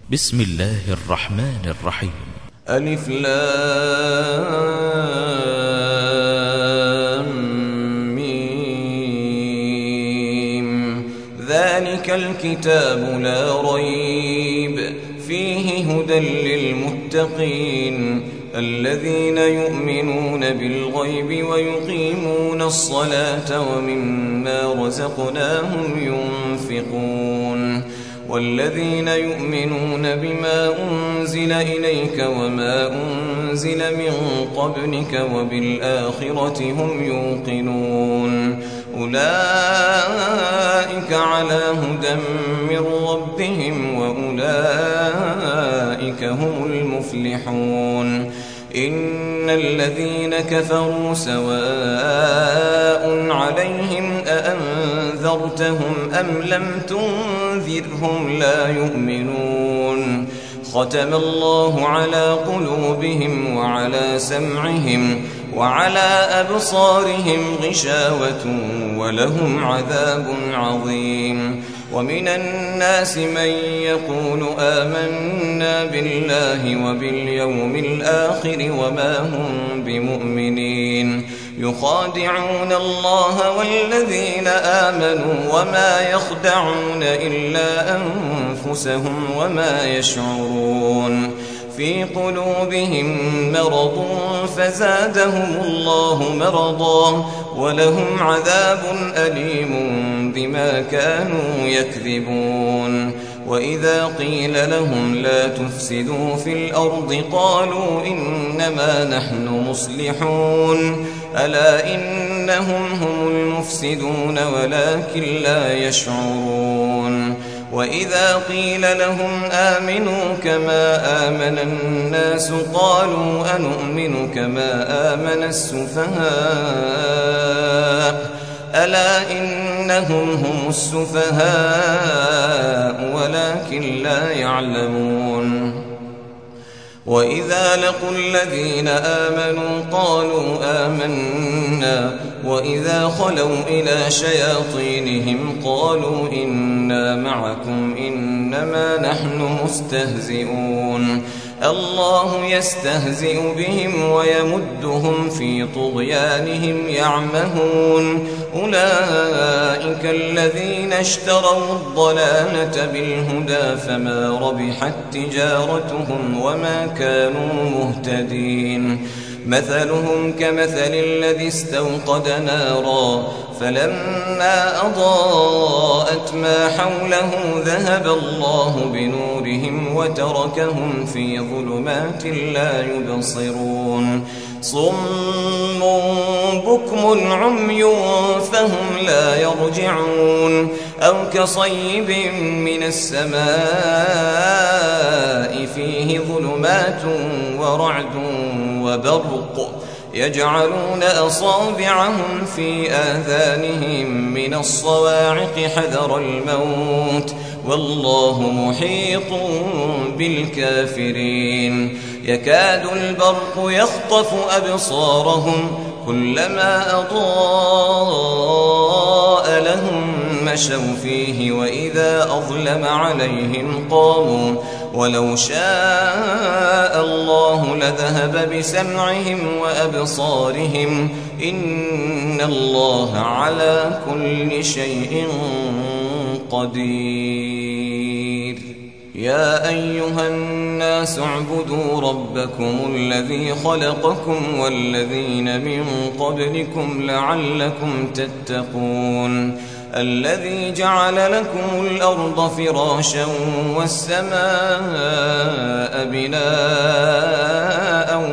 بسم الله الرحمن الرحيم. ألف لام ميم. ذلك الكتاب لا ريب فيه هدى للمتقين الذين يؤمنون بالغيب ويقيمون الصلاة ومما رزقناهم ينفقون والذين يؤمنون بما أنزل إليك وما أنزل من قبلك وبالآخرة هم يوقنون أولئك على هدى من ربهم وأولئك هم المفلحون إن الذين كفروا سواء عليهم أأنذرتهم أم لم تنذرهم لا يؤمنون ختم الله على قلوبهم وعلى سمعهم وعلى أبصارهم غشاوة ولهم عذاب عظيم ومن الناس من يقول آمنا بالله وباليوم الآخر وما هم بمؤمنين يخادعون الله والذين آمنوا وما يخدعون إلا أنفسهم وما يشعرون في قلوبهم مرض فزادهم الله مرضا ولهم عذاب أليم بما كانوا يكذبون وإذا قيل لهم لا تفسدوا في الأرض قالوا إنما نحن مصلحون ألا إنهم هم المفسدون ولكن لا يشعرون وإذا قيل لهم آمنوا كما آمن الناس قالوا أنؤمن كما آمن السفهاء ألا إنهم هم السفهاء ولكن لا يعلمون وإذا لقوا الذين آمنوا قالوا آمنا وإذا خلوا إلى شياطينهم قالوا إنا معكم إنما نحن مستهزئون الله يستهزئ بهم ويمدهم في طغيانهم يعمهون أولئك الذين اشتروا الضلالة بالهدى فما ربحت تجارتهم وما كانوا مهتدين مثلهم كمثل الذي استوقد نارا فلما أضاءت ما حوله ذهب الله بنورهم وتركهم في ظلمات لا يبصرون صم بكم عمي فهم لا يرجعون أو كصيب من السماء فيه ظلمات ورعد وبرق يجعلون أصابعهم في آذانهم من الصواعق حذر الموت والله محيط بالكافرين يكاد البرق يخطف أبصارهم كلما أضاء لهم مشوا فيه وإذا أظلم عليهم قاموا ولو شاء الله لذهب بسمعهم وأبصارهم إن الله على كل شيء قدير يا أيها الناس اعبدوا ربكم الذي خلقكم والذين من قبلكم لعلكم تتقون الذي جعل لكم الأرض فراشا والسماء بناء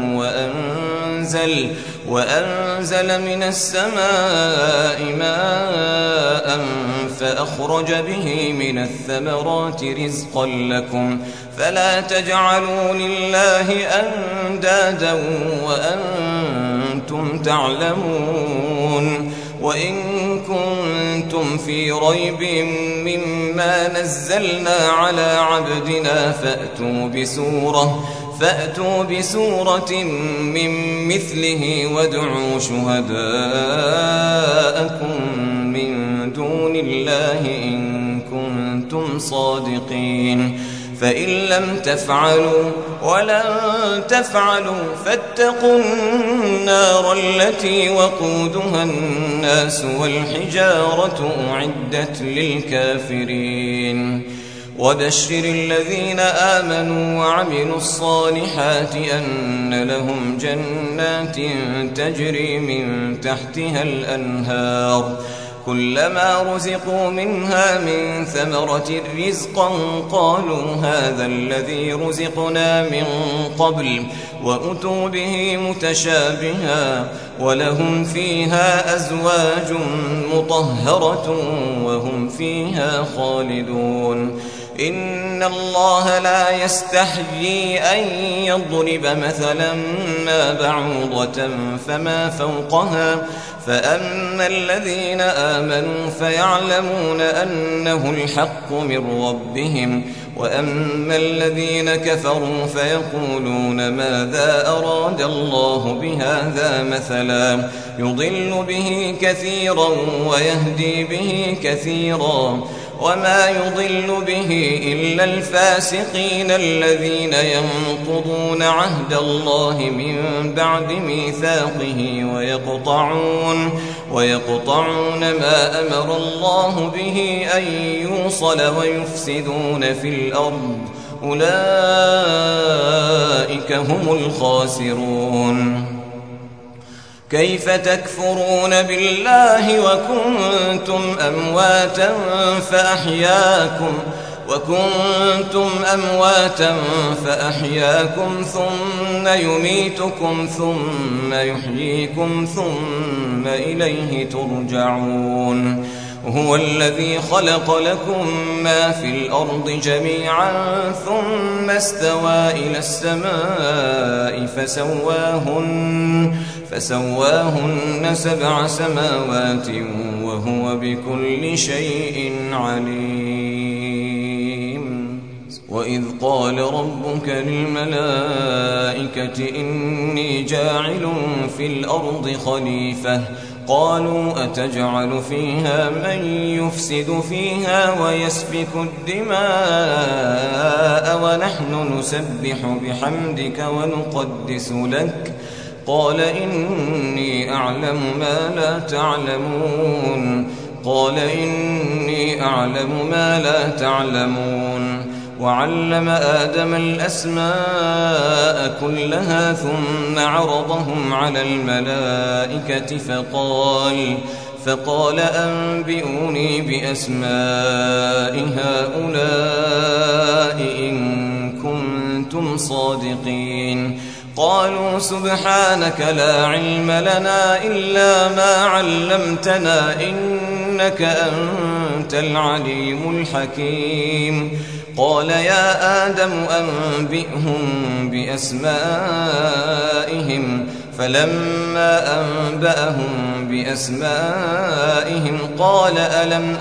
وأنزل من السماء ماء فأخرج به من الثمرات رزقا لكم فلا تجعلوا لله أندادا وأنتم تعلمون وإن كنتم في ريب مما نزلنا على عبدنا فأتوا بسورة من مثله وادعوا شهداءكم من دون الله إن كنتم صادقين فإن لم تفعلوا ولن تفعلوا فاتقوا النار التي وقودها الناس والحجارة أعدت للكافرين وبشر الذين آمنوا وعملوا الصالحات أن لهم جنات تجري من تحتها الأنهار كلما رزقوا منها من ثمرة رزقا قالوا هذا الذي رزقنا من قبل وأتوا به متشابها ولهم فيها أزواج مطهرة وهم فيها خالدون إن الله لا يستحيي أن يضرب مثلا ما بعوضة فما فوقها فأما الذين آمنوا فيعلمون أنه الحق من ربهم وأما الذين كفروا فيقولون ماذا أراد الله بهذا مثلا يضل به كثيرا ويهدي به كثيرا وما يضل به إلا الفاسقين الذين ينقضون عهد الله من بعد ميثاقه ويقطعون ما أمر الله به أن يوصل ويفسدون في الأرض أولئك هم الخاسرون كيف تكفرون بالله وكنتم أمواتا فأحياكم ثم يميتكم ثم يحييكم ثم إليه ترجعون هو الذي خلق لكم ما في الأرض جميعا ثم استوى إلى السماء فسواهن 7 سماوات وهو بكل شيء عليم وإذ قال ربك للملائكة إني جاعل في الأرض خليفة قالوا أتجعل فيها من يفسد فيها ويسفك الدماء ونحن نسبح بحمدك ونقدس لك قال إني أعلم ما لا تعلمون وعلم آدم الأسماء كلها ثم عرضهم على الملائكة فقال أنبئوني بأسماء هؤلاء إن كنتم صادقين قالوا سبحانك لا علم لنا إلا ما علمتنا إنك أنت العليم الحكيم قال يا آدم أنبئهم بأسمائهم فلما أنبأهم بأسمائهم قال ألم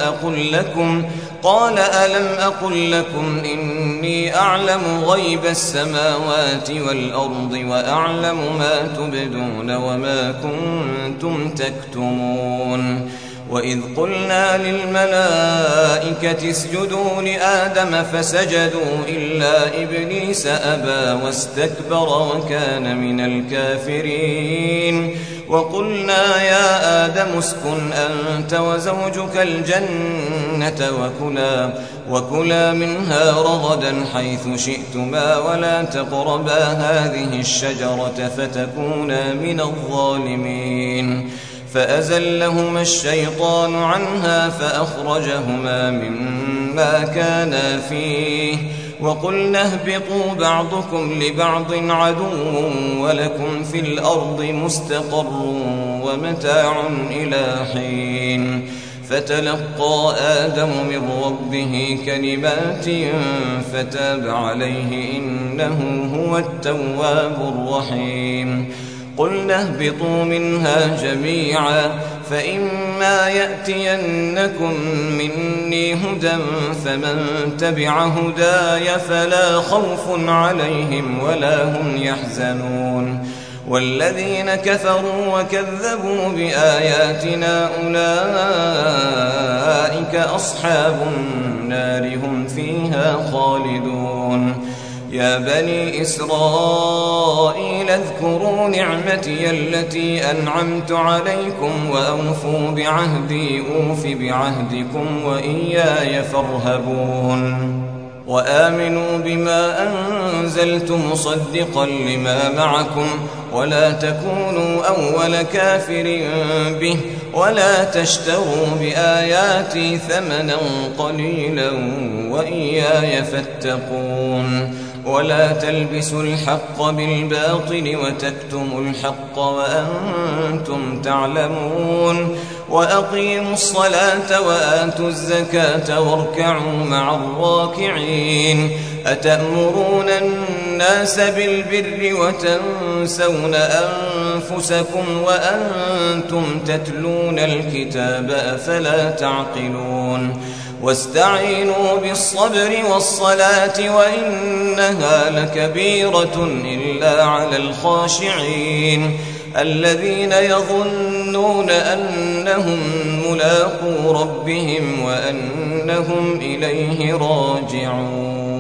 أقل لكم إني أعلم غيب السماوات والأرض وأعلم ما تبدون وما كنتم تكتمون وإذ قلنا للملائكة اسجدوا لآدم فسجدوا إلا إبليس أبى واستكبر وكان من الكافرين وقلنا يا آدم اسكن أنت وزوجك الجنة وكلا منها رغدا حيث شئتما ولا تقربا هذه الشجرة فتكونا من الظالمين فأزلهما الشيطان عنها فأخرجهما مما كانا فيه وقلنا اهبطوا بعضكم لبعض عدو ولكم في الأرض مستقر ومتاع إلى حين فتلقى آدم من ربه كلمات فتاب عليه إنه هو التواب الرحيم قلنا اهبطوا منها جميعا فإما يأتينكم مني هدى فمن تبع هداي فلا خوف عليهم ولا هم يحزنون والذين كفروا وكذبوا بآياتنا أولئك أصحاب النار هم فيها خالدون يا بني إسرائيل اذكروا نعمتي التي أنعمت عليكم وأوفوا بعهدي أوف بعهدكم وإياي فارهبون وآمنوا بما أنزلت مصدقا لما معكم ولا تكونوا أول كافر به ولا تشتروا بآياتي ثمنا قليلا وإياي فاتقون ولا تلبسوا الحق بالباطل وتكتموا الحق وأنتم تعلمون وأقيموا الصلاة وآتوا الزكاة واركعوا مع الراكعين أتأمرون الناس بالبر وتنسون أنفسكم وأنتم تتلون الكتاب أفلا تعقلون واستعينوا بالصبر والصلاة وإنها لكبيرة إلا على الخاشعين الذين يظنون أنهم ملاقو ربهم وأنهم إليه راجعون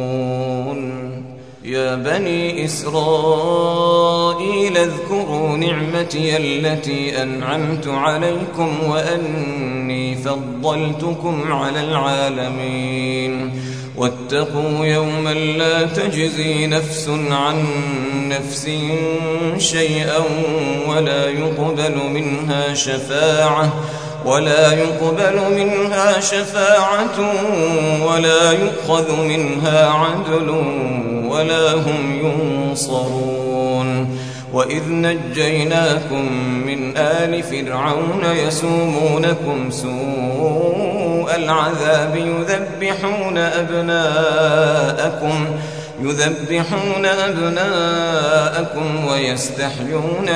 يا بني إسرائيل اذكروا نعمتي التي أنعمت عليكم وأني فضلتكم على العالمين واتقوا يوما لا تجزي نفس عن نفس شيئا ولا يقبل منها شفاعة ولا يؤخذ منها عدل ولا هم ينصرون وإذ نجيناكم من آل فرعون يسومونكم سوء العذاب يذبحون أبناءكم ويستحيون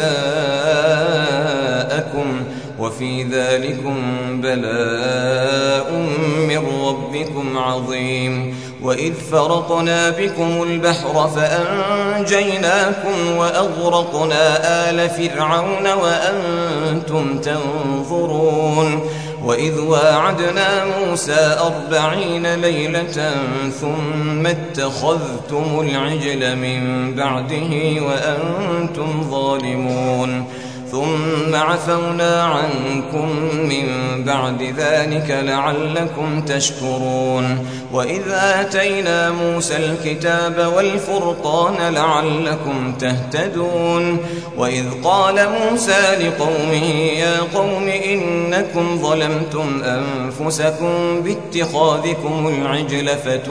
نساءكم وفي ذلكم بلاء من ربكم عظيم وإذ فرقنا بكم البحر فأنجيناكم وأغرقنا آل فرعون وأنتم تنظرون وإذ واعدنا موسى 40 ليلة ثم اتخذتم العجل من بعده وأنتم ظالمون ثم عفونا عنكم من بعد ذلك لعلكم تشكرون وإذ آتينا موسى الكتاب والفرقان لعلكم تهتدون وإذ قال موسى لقومه يا قوم إنكم ظلمتم أنفسكم باتخاذكم العجل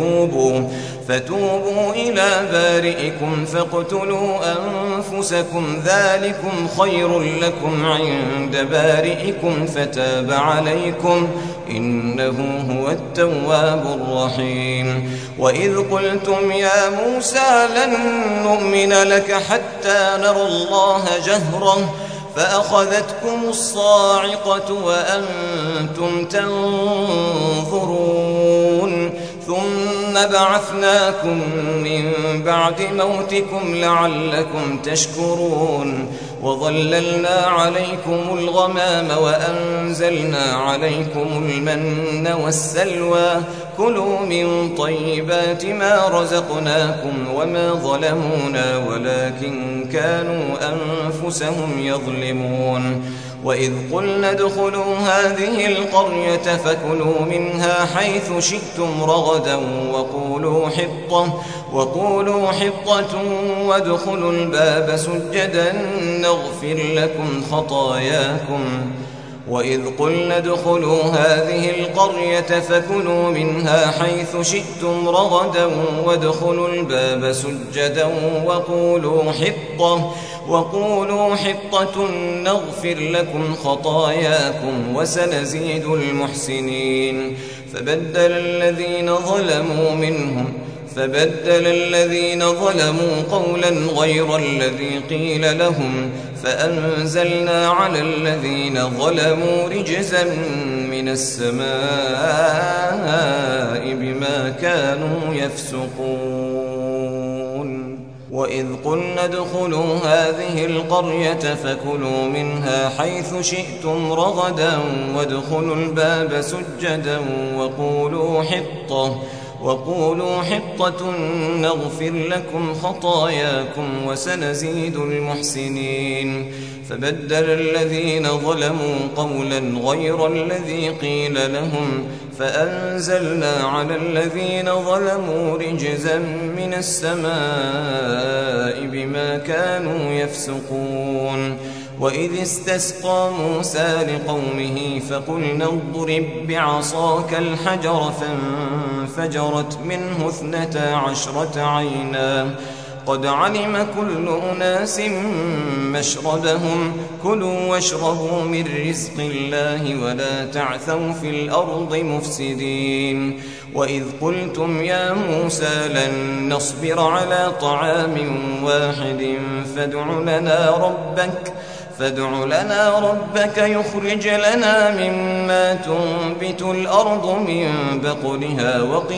فتوبوا إلى بارئكم فاقتلوا أنفسكم ذلكم خير لكم عند بارئكم فتاب عليكم إنه هو التواب الرحيم وإذ قلتم يا موسى لن نؤمن لك حتى نرى الله جهرة فأخذتكم الصاعقة وأنتم تنظرون ثم بعثناكم من بعد موتكم لعلكم تشكرون وظللنا عليكم الغمام وأنزلنا عليكم المن والسلوى كلوا من طيبات ما رزقناكم وما ظلمونا ولكن كانوا أنفسهم يظلمون وإذ قلنا ادخلوا هذه القرية فكلوا منها حيث شئتم رغدا وقولوا حطة وادخلوا الباب سجدا نغفر لكم خطاياكم وإذ قلنا ادخلوا هذه القرية فكلوا منها حيث شئتم رغدا وادخلوا الباب سجدا وقولوا حطة نغفر لكم خطاياكم وسنزيد المحسنين فبدل الذين ظلموا قولا غير الذي قيل لهم فأنزلنا على الذين ظلموا رجزا من السماء بما كانوا يفسقون وإذ قلنا ادخلوا هذه القرية فكلوا منها حيث شئتم رغدا وادخلوا الباب سجدا وقولوا حطة نغفر لكم خطاياكم وسنزيد المحسنين. فبدل الذين ظلموا قولا غير الذي قيل لهم فأنزلنا على الذين ظلموا رجزا من السماء بما كانوا يفسقون. وإذ استسقى موسى لقومه فقلنا اضرب بعصاك الحجر فانفجرت منه 12 عينا قد علم كل أناس مشربهم كلوا واشربوا من رزق الله ولا تعثوا في الأرض مفسدين. وإذ قلتم يا موسى لن نصبر على طعام واحد فادع لنا ربك يخرج لنا مما تنبت الأرض من بقلها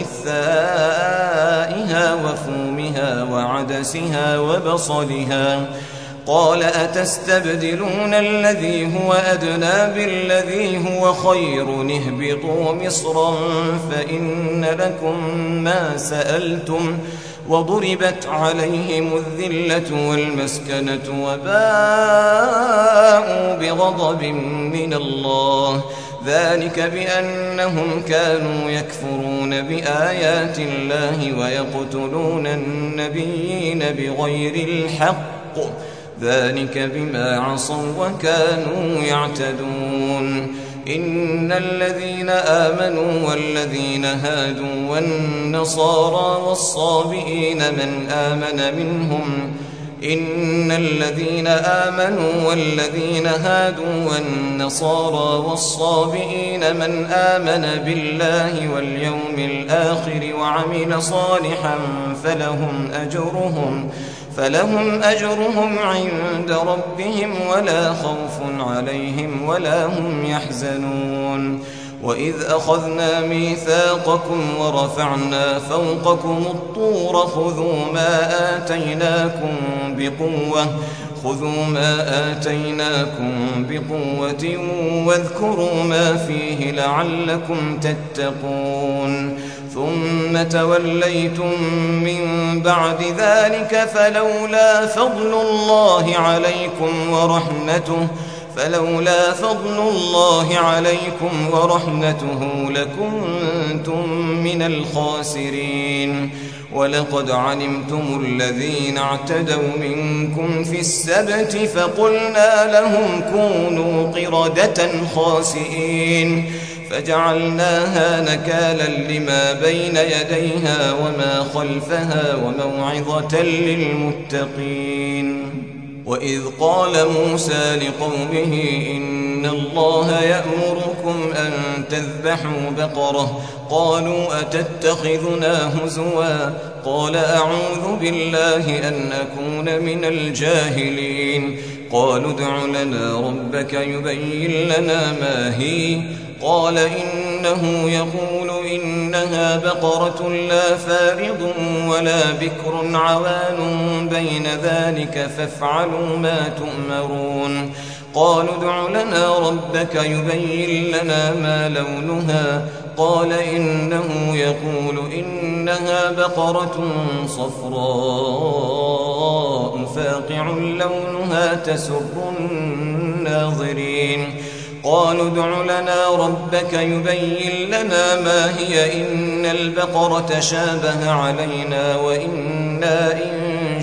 وقثائها وفومها وعدسها وبصلها قال أتستبدلون الذي هو أدنى بالذي هو خير اهبطوا مصرا فإن لكم ما سألتم وضربت عليهم الذلة والمسكنة وباءوا بغضب من الله ذلك بأنهم كانوا يكفرون بآيات الله ويقتلون النبيين بغير الحق ذلك بما عصوا وكانوا يعتدون. إن الذين آمنوا والذين هادوا والنصارى والصابئين من آمن منهم إن الذين آمنوا والذين هادوا والنصارى والصابئين من آمن بالله واليوم الآخر وعمل صالحا فلهم أجرهم عند ربهم ولا خوف عليهم ولا هم يحزنون. وإذ أخذنا ميثاقكم ورفعنا فوقكم الطور خذوا ما آتيناكم بقوة واذكروا ما فيه لعلكم تتقون. ثم توليتم من بعد ذلك فلولا فضل الله عليكم ورحمته لكنتم من الخاسرين. ولقد علمتم الذين اعتدوا منكم في السبت فقلنا لهم كونوا قردة خاسئين فجعلناها نكالا لما بين يديها وما خلفها وموعظة للمتقين. وإذ قال موسى لقومه إن الله يأمركم أن تذبحوا بقرة قالوا أتتخذنا هزوا قال أعوذ بالله أن أكون من الجاهلين. قالوا ادع لنا ربك يبين لنا ما هي قال إنه يقول إنها بقرة لا فارض ولا بكر عوان بين ذلك فافعلوا ما تؤمرون. قالوا ادع لنا ربك يبين لنا ما لونها قال إنه يقول إنها بقرة صفراء فاقع لونها تسر الناظرين. قالوا ادع لنا ربك يبين لنا ما هي إن البقرة شابه علينا وإنا إن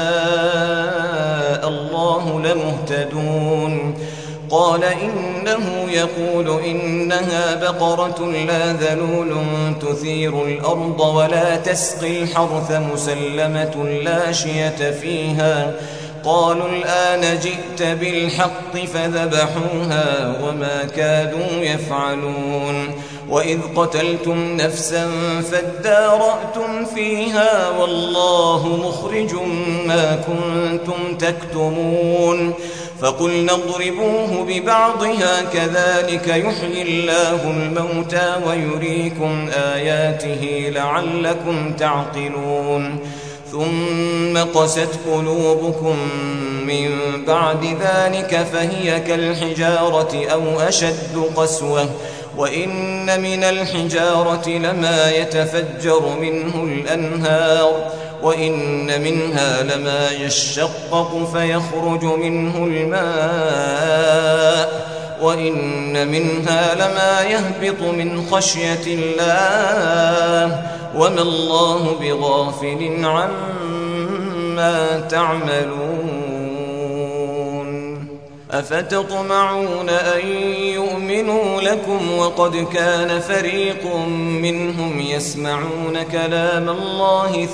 شاء الله لمهتدون. قال إنه يقول إنها بقرة لا ذلول تثير الأرض ولا تسقي الحرث مسلمة لا شية فيها. قالوا الآن جئت بالحق فذبحوها وما كادوا يفعلون. وإذ قتلتم نفسا فادارأتم فيها والله مخرج ما كنتم تكتمون. فقلنا اضربوه ببعضها كذلك يحيي الله الموتى ويريكم آياته لعلكم تعقلون. ثم قست قلوبكم من بعد ذلك فهي كالحجارة أو أشد قسوة وإن من الحجارة لما يتفجر منه الأنهار وإن منها لما يشقق فيخرج منه الماء وإن منها لما يهبط من خشية الله وما الله بغافل عما تعملون أفتطمعون أن يؤمنوا لكم وقد كان فريق منهم يسمعون كلام الله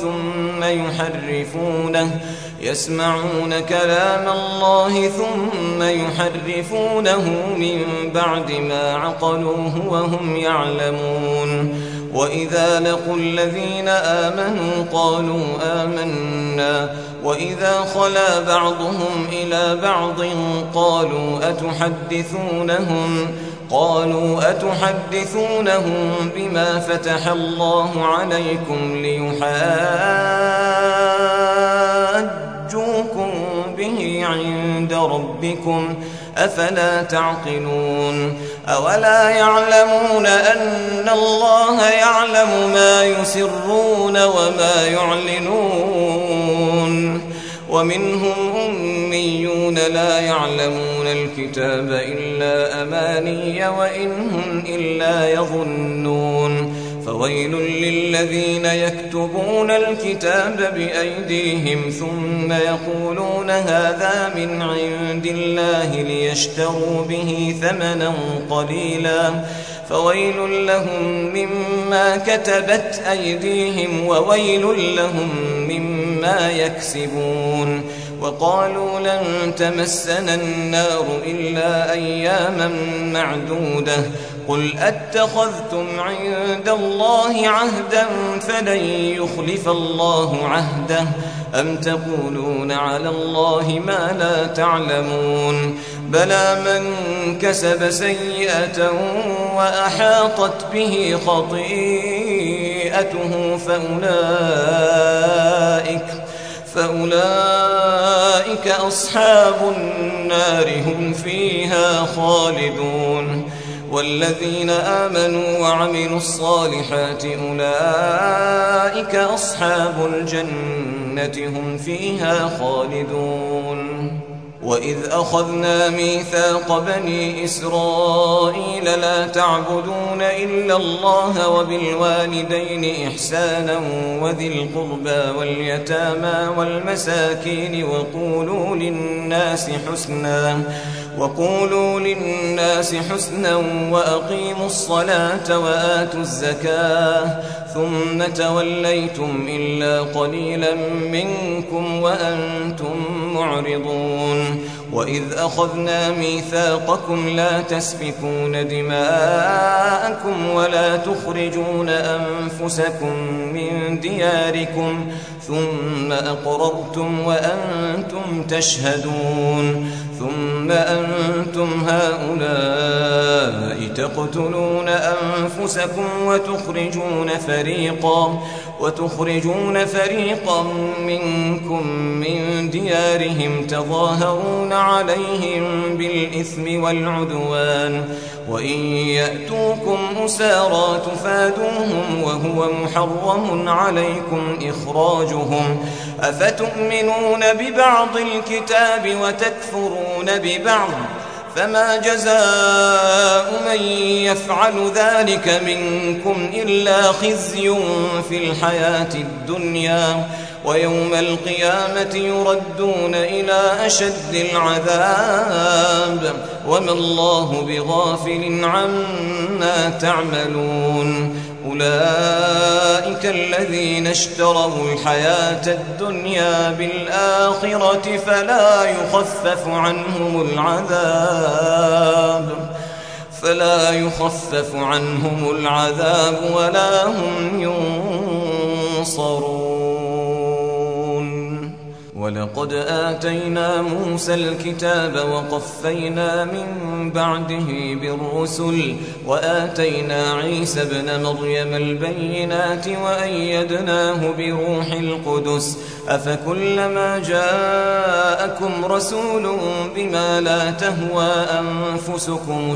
ثم يحرفونه من بعد ما عقلوه وهم يعلمون وإذا لقوا الذين آمنوا قالوا آمنا وإذا خلا بعضهم إلى بعض قالوا أتحدثونهم بما فتح الله عليكم ليحاجوكم به عند ربكم أفلا تعقلون أولا يعلمون أن الله يعلم ما يسرون وما يعلنون ومنهم أميون لا يعلمون الكتاب إلا أماني وإن هم إلا يظنون فويل للذين يكتبون الكتاب بأيديهم ثم يقولون هذا من عند الله ليشتروا به ثمنا قليلا فويل لهم مما كتبت أيديهم وويل لهم مما يكسبون وقالوا لن تمسنا النار إلا أياما معدودة قل أتخذتم عند الله عهدا فلن يخلف الله عهده أم تقولون على الله ما لا تعلمون بلى من كسب سيئة وأحاطت به خطيئته فأولئك أصحاب النار هم فيها خالدون والذين آمنوا وعملوا الصالحات أولئك أصحاب الجنة هم فيها خالدون وإذ أخذنا ميثاق بني إسرائيل لا تعبدون إلا الله وبالوالدين إحسانا وذي القربى واليتامى والمساكين وقولوا للناس حسنا وأقيموا الصلاة وآتوا الزكاة ثم توليتم إلا قليلا منكم وأنتم معرضون وإذ أخذنا ميثاقكم لا تسفكون دماءكم ولا تخرجون أنفسكم من دياركم ثم أقررتم وأنتم تشهدون ثم أنتم هؤلاء تقتلون أنفسكم وتخرجون فريقا منكم من ديارهم تظاهرون عليهم بالإثم والعدوان وإن يأتوكم أسارى تفادوهم وهو محرم عليكم إخراجهم أفتؤمنون ببعض الكتاب وتكفرون ببعض فما جزاء من يفعل ذلك منكم إلا خزي في الحياة الدنيا ويوم القيامة يردون إلى أشد العذاب وما الله بغافل عما تعملون أولئك الذين اشتروا الحياة الدنيا بالآخرة فلا يخفف عنهم العذاب ولا هم ينصرون ولقد آتينا موسى الكتاب وقفينا من بعده بالرسل وآتينا عيسى ابن مريم البينات وأيدناه بروح القدس أفكلما جاءكم رسول بما لا تهوى أنفسكم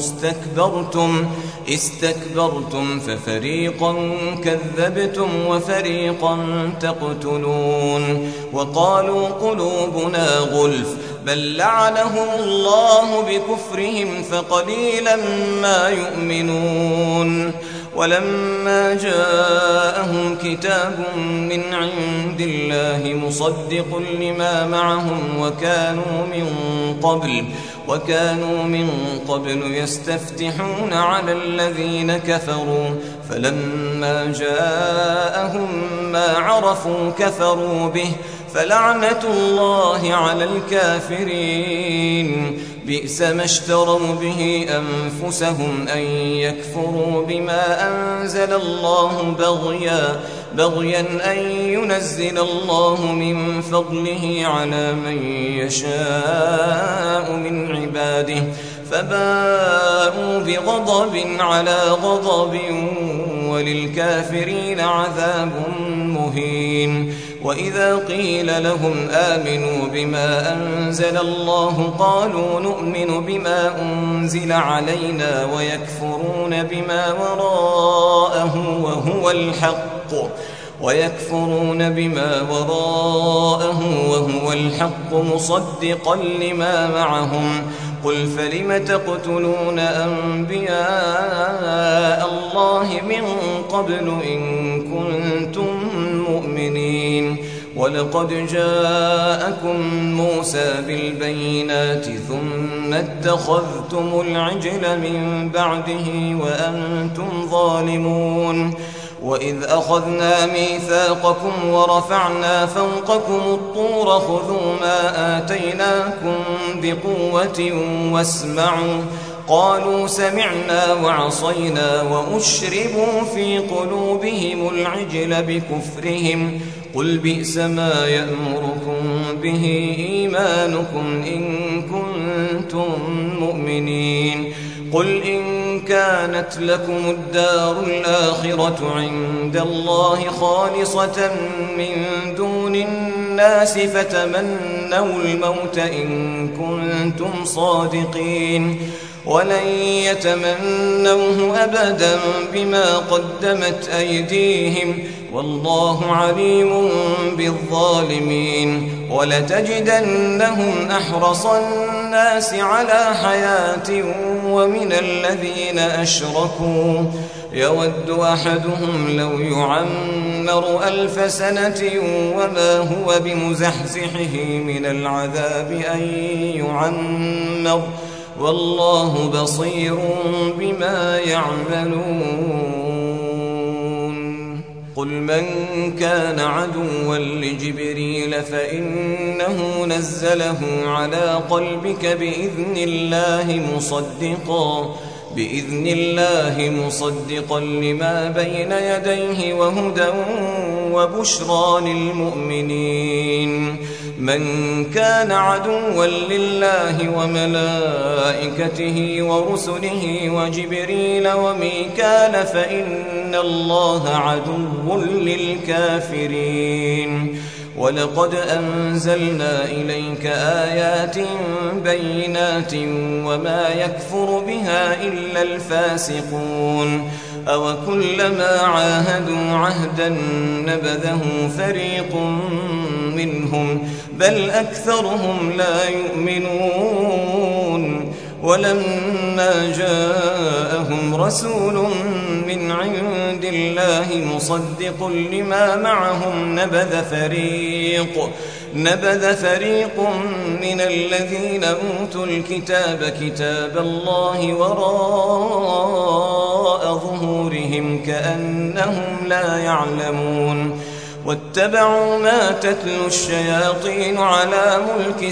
استكبرتم ففريقا كذبتم وفريقا تقتلون وقالوا قلوبنا غلف بل لعنهم الله بكفرهم فقليلا ما يؤمنون ولما جاءهم كتاب من عند الله مصدق لما معهم وكانوا من قبل يستفتحون على الذين كفروا فلما جاءهم ما عرفوا كفروا به فلعنة الله على الكافرين بئس ما اشتروا به أنفسهم أن يكفروا بما أنزل الله بغيا أن ينزل الله من فضله على من يشاء من عباده فباءوا بغضب على غضب وللكافرين عذاب مهين وإذا قيل لهم آمنوا بما أنزل الله قالوا نؤمن بما أنزل علينا ويكفرون بما وراءه وهو الحق مصدقا لما معهم قل فلم تقتلون أنبياء الله من قبل إن كنتم مؤمنين ولقد جاءكم موسى بالبينات ثم اتخذتم العجل من بعده وأنتم ظالمون وإذ أخذنا ميثاقكم ورفعنا فوقكم الطور خذوا ما آتيناكم بقوة واسمعوا قالوا سمعنا وعصينا وأشربوا في قلوبهم العجل بكفرهم قل بئس ما يأمركم به إيمانكم إن كنتم مؤمنين قل إن كانت لكم الدار الآخرة عند الله خالصة من دون الناس فتمنوا الموت إن كنتم صادقين ولن يتمنوه أبدا بما قدمت أيديهم والله عليم بالظالمين ولتجدنهم أحرص الناس على حياة ومن الذين أشركوا يود أحدهم لو يعمر 1000 سنة وما هو بمزحزحه من العذاب أن يعمر والله بصير بما يعملون قل من كان عدوا لجبريل فإنه نزله على قلبك بإذن الله مصدقا لما بين يديه وهدى وبشرى للمؤمنين من كان عدوا لله وملائكته ورسله وجبريل وميكال فإن الله عدو للكافرين ولقد أنزلنا إليك آيات بينات وما يكفر بها إلا الفاسقون أوكلما عاهدوا عهدا نبذه فريق منهم بل أكثرهم لا يؤمنون ولما جاءهم رسول من عند الله مصدق لما معهم نبذ فريق من الذين أوتوا الكتاب كتاب الله وراء ظهورهم كأنهم لا يعلمون واتبعوا ما تتلو الشياطين على ملك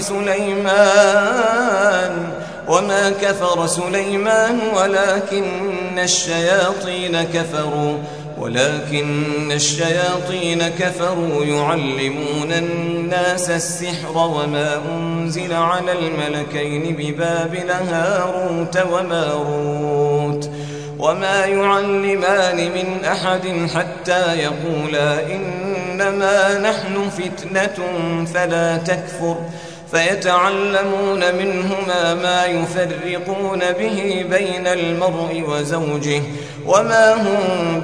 سليمان وما كفر سليمان ولكن الشياطين كفروا ولكن الشياطين كفروا يعلمون الناس السحر وما أنزل على الملكين ببابل هاروت وماروت وما يعلمان من أحد حتى يقولا إنما نحن فتنة فلا تكفر فيتعلمون منهما ما يفرقون به بين المرء وزوجه وما هم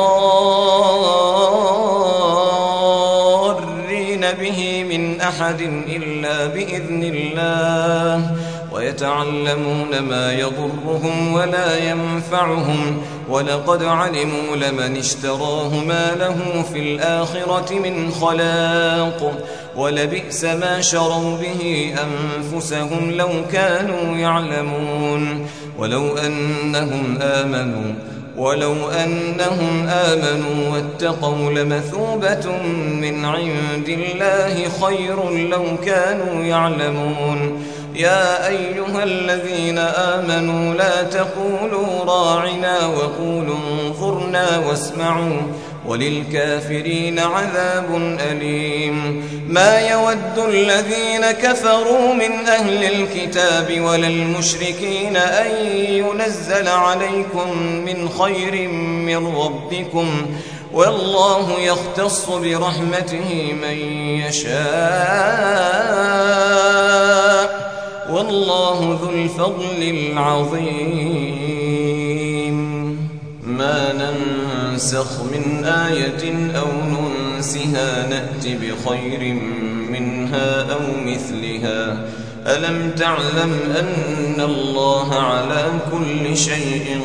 بضارين به من أحد إلا بإذن الله ويتعلمون ما يضرهم ولا ينفعهم ولقد علموا لمن اشتراه ما له في الآخرة من خلاق ولبئس ما شروا به أنفسهم لو كانوا يعلمون ولو أنهم آمنوا واتقوا لمثوبة من عند الله خير لو كانوا يعلمون يا أيها الذين آمنوا لا تقولوا راعنا وقولوا انظرنا واسمعوا وللكافرين عذاب أليم ما يود الذين كفروا من أهل الكتاب ولا المشركين أن ينزل عليكم من خير من ربكم والله يختص برحمته من يشاء والله ذو الفضل العظيم ما ننسخ من آية أو ننسها نأت بخير منها أو مثلها ألم تعلم أن الله على كل شيء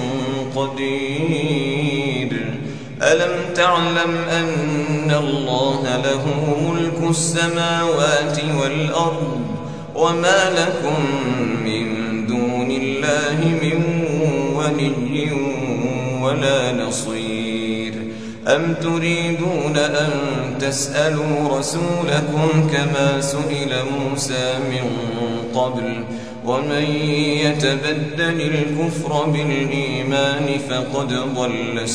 قدير ألم تعلم أن الله له ملك السماوات والأرض وما لكم من دون الله من ولي ولا نصير أم تريدون أن تسألوا رسولكم كما سئل موسى من قبل ومن يتبدل الكفر بالإيمان فقد ضل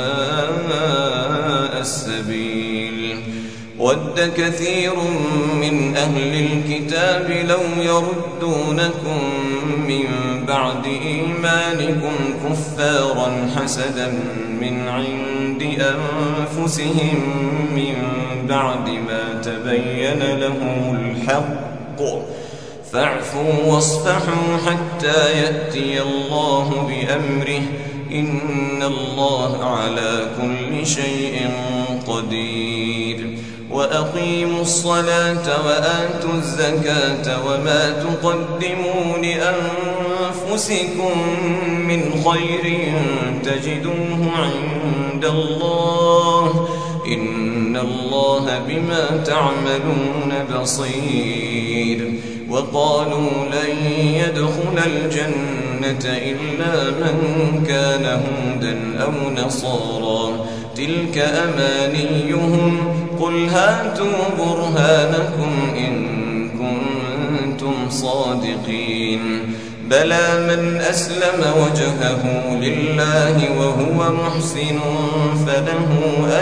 سواء السبيل ود كثير من أهل الكتاب لو يردونكم من بعد إيمانكم كفارا حسدا من عند أنفسهم من بعد ما تبين لهم الحق فاعفوا واصفحوا حتى يأتي الله بأمره إن الله على كل شيء قدير وأقيموا الصلاة وآتوا الزكاة وما تقدموا لأنفسكم من خير تجدوه عند الله إن الله بما تعملون بصير وقالوا لن يدخل الجنة إلا من كان هودا أو نصارى تلك أمانيهم قل هاتوا برهانكم إن كنتم صادقين بلى من أسلم وجهه لله وهو محسن فله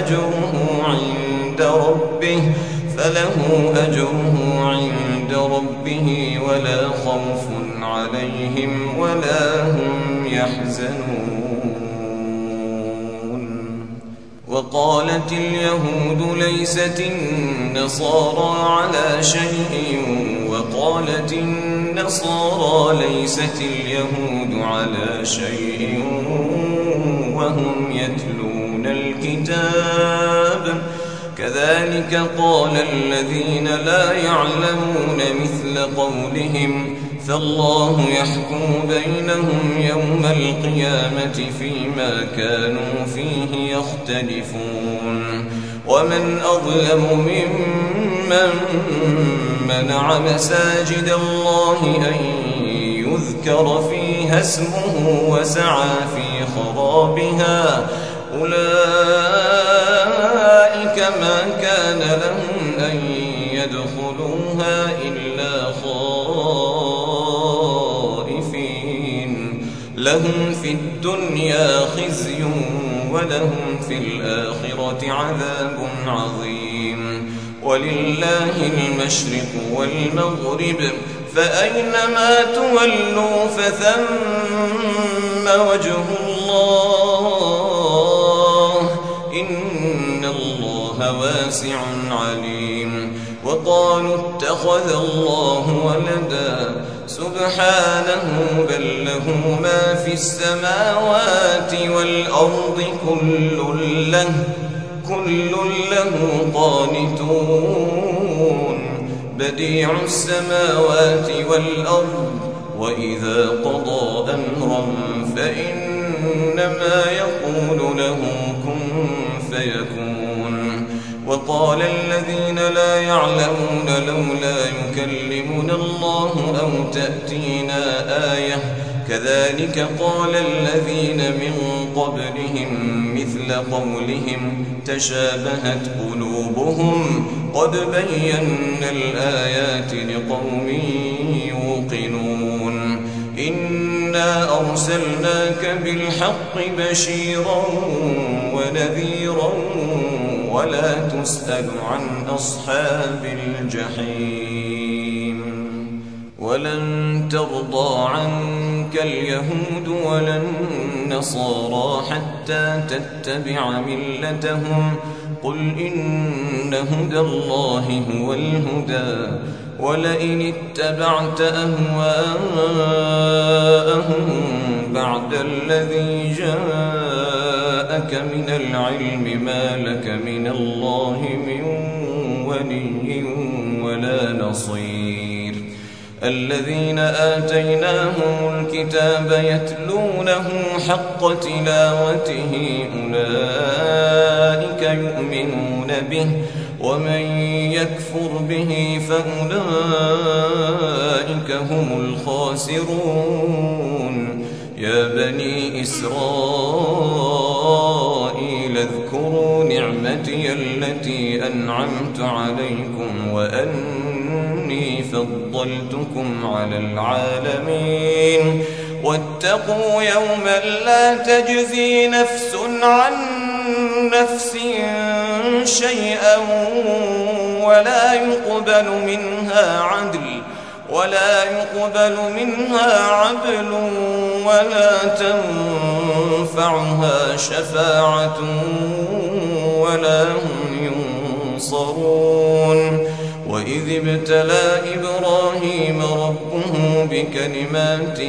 أجره عند ربه ولا خوف عليهم ولا هم يحزنون وقالت اليهود ليست النصارى على شيء وقالت النصارى ليست اليهود على شيء وهم يتلون الكتاب كذلك قال الذين لا يعلمون مثل قولهم فالله يحكم بينهم يوم القيامة فيما كانوا فيه يختلفون ومن أظلم ممن منع مساجد الله أن يذكر فيها اسمه وسعى في خرابها أولئك ما كان لهم أن يدخلوها إلا خائفين لهم في الدنيا خزي ولهم في الآخرة عذاب عظيم. ولله المشرق والمغرب فأينما تولوا فثم وجه الله إن الله واسع عليم. وقالوا اتخذ الله ولدا سبحانه بل له ما في السماوات والأرض كل له قانتون بديع السماوات والأرض وإذا قضى أمرا فإنما يقول له كن فيكون. وقال الذين لا يعلمون لولا يكلمنا الله أو تأتينا آية كذلك قال الذين من قبلهم مثل قولهم تشابهت قلوبهم قد بينا الآيات لقوم يوقنون. إنا أرسلناك بالحق بشيرا ونذيرا ولا تسأل عن أصحاب الجحيم. ولن ترضى عنك اليهود ولا النصارى حتى تتبع ملتهم قل إن هدى الله هو الهدى ولئن اتبعت أهواءهم بعد الذي جاءك من العلم ما لك من الله من ولي ولا نصير. الذين آتيناهم الكتاب يتلونه حق تلاوته أولئك يؤمنون به ومن يكفر به فأولئك هم الخاسرون. يا بني إسرائيل اذكروا نعمتي التي أنعمت عليكم وأني فضلتكم على العالمين. واتقوا يوما لا تجزي نفس عن نفس شيئا ولا يقبل منها عدل ولا تنفعها شفاعة ولا هم ينصرون. وإذ ابتلى إبراهيم ربه بكلمات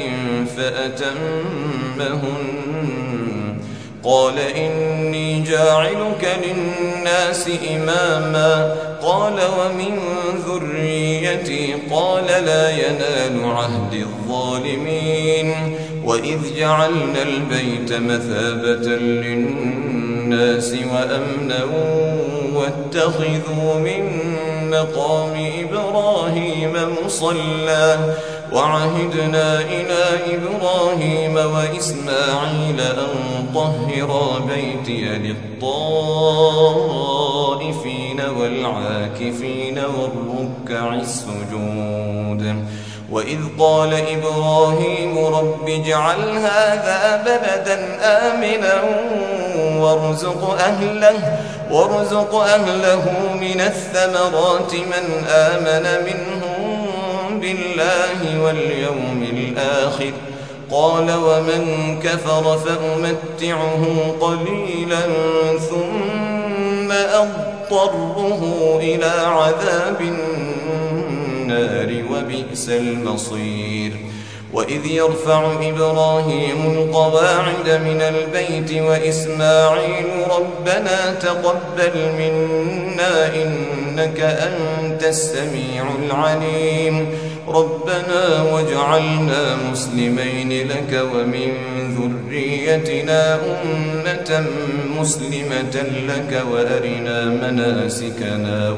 فأتمهن قال إني جاعلك للناس إماما قال ومن ذريتي قال لا ينال عهد الظالمين. وإذ جعلنا البيت مثابة للناس وأمنا واتخذوا من مقام إبراهيم مصلى وعهدنا إلى إبراهيم وإسماعيل أن طهرا بيتي للطائفين والعاكفين والركع السجود. وإذ قال إبراهيم رب اجعل هذا بلدا آمنا وارزق أهله من الثمرات من آمن منهم بالله واليوم الآخر قال ومن كفر فأمتعه قليلا ثم أضطره إلى عذاب النار وبئس المصير. وإذ يرفع إبراهيم القواعد من البيت وإسماعيل ربنا تقبل منا إنك أنت السميع العليم ربنا واجعلنا مسلمين لك ومن ذريتنا أمة مسلمة لك وأرنا مناسكنا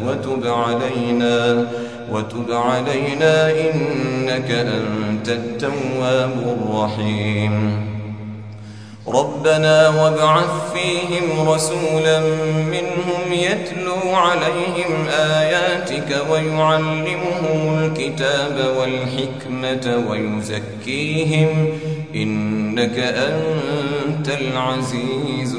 وتب علينا إنك أنت التواب الرحيم. ربنا وابعث فيهم رسولا منهم يتلو عليهم آياتك ويعلمهم الكتاب والحكمة ويزكيهم إنك أنت العزيز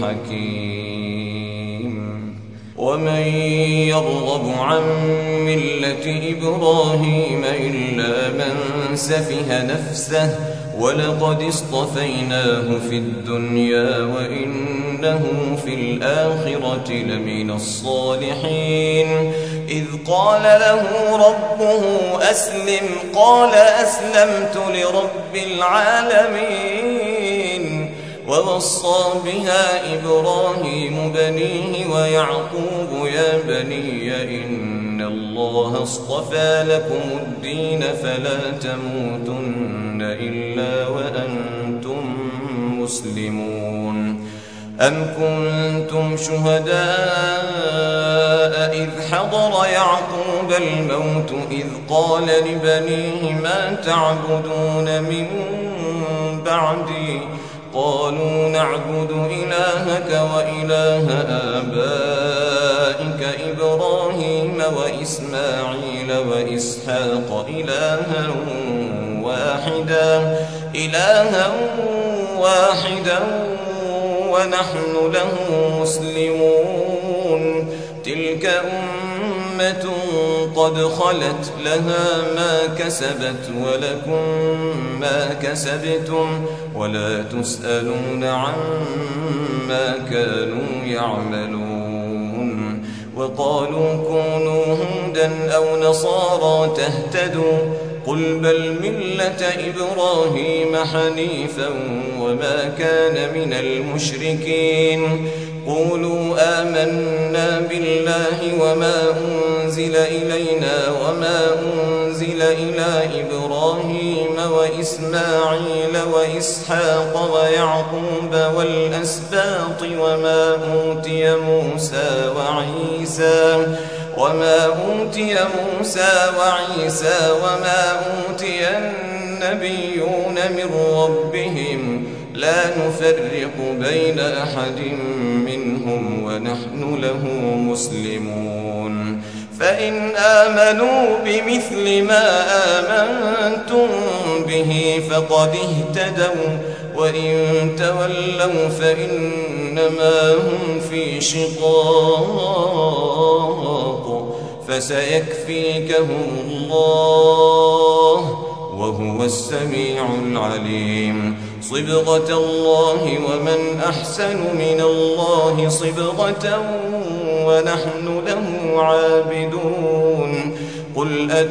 الحكيم. ومن يرغب عن ملة إبراهيم إلا من سفه نفسه ولقد اصطفيناه في الدنيا وإنه في الآخرة لمن الصالحين. إذ قال له ربه أسلم قال أسلمت لرب العالمين. ووصى بها إبراهيم بنيه ويعقوب يا بني إن الله اصطفى لكم الدين فلا تموتن إلا وأنتم مسلمون. أم كنتم شهداء إذ حضر يعقوب الموت إذ قال لبنيه ما تعبدون من بعدي قالوا نعبد إلهك وإله آبائك إبراهيم وإسماعيل وإسحاق إلها واحدا ونحن له مسلمون. تلك أمة قد خلت لها ما كسبت ولكم ما كسبتم ولا تسألون عما كانوا يعملون. وقالوا كونوا هودا أو نصارى تهتدوا قل بل ملة إبراهيم حنيفا وما كان من المشركين. قولوا آمنا بالله وما أنزل إلينا وما أنزل إلى إبراهيم وإسماعيل وإسحاق ويعقوب والأسباط وما أوتي موسى وعيسى وما أوتي النبيون من ربهم لا نفرق بين أحد منهم ونحن له مسلمون. فإن آمنوا بمثل ما آمنتم به فقد اهتدوا وإن تولوا فإنما هم في شقاق فسيكفيكهم الله وهو السميع العليم. صبغة الله ومن أحسن من الله صبغة ونحن له عابدون. قل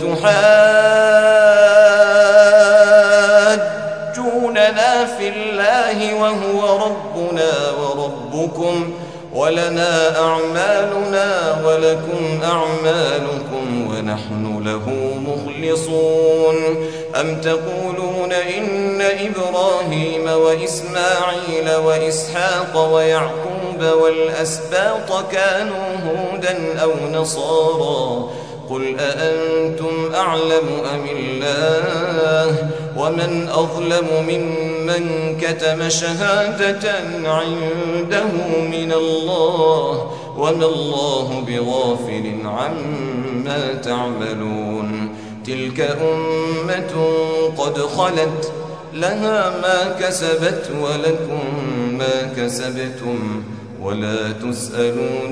أتحاجوننا في الله وهو ربنا وربكم ولنا أعمالنا ولكم أعمالكم ونحن له مخلصون. أم تقولون إن إبراهيم وإسماعيل وإسحاق ويعقوب والأسباط كانوا هودا أو نصارى قل أأنتم أعلم أم الله ومن أظلم ممن كتم شهادة عنده من الله وما الله بغافل عما تعملون. تلك أمة قد خلت لها ما كسبت ولكم ما كسبتم ولا تسألون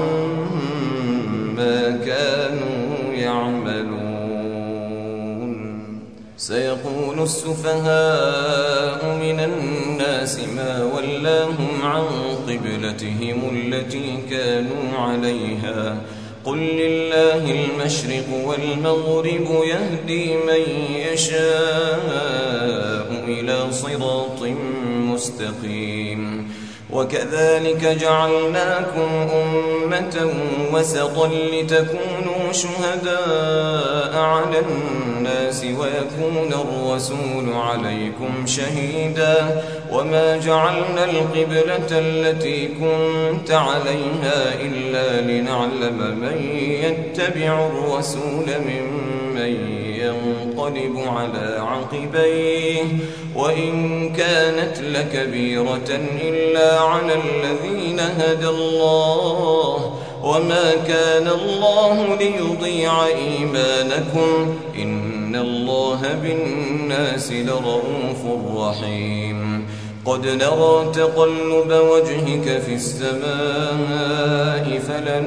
عما كانوا يعملون. سيقول السفهاء من الناس ما ولاهم عن قبلتهم التي كانوا عليها قل لله المشرق والمغرب يهدي من يشاء إلى صراط مستقيم. وكذلك جعلناكم أمة وسطا لتكونوا شهداء على الناس ويكون الرسول عليكم شهيدا وما جعلنا القبلة التي كنت عليها إلا لنعلم من يتبع الرسول ممن ينقلب على عقبيه وإن كانت لكبيرة إلا على الذين هدى الله وما كان الله ليضيع إيمانكم إن الله بالناس لرؤوف رحيم قد نرى تقلب وجهك في السماء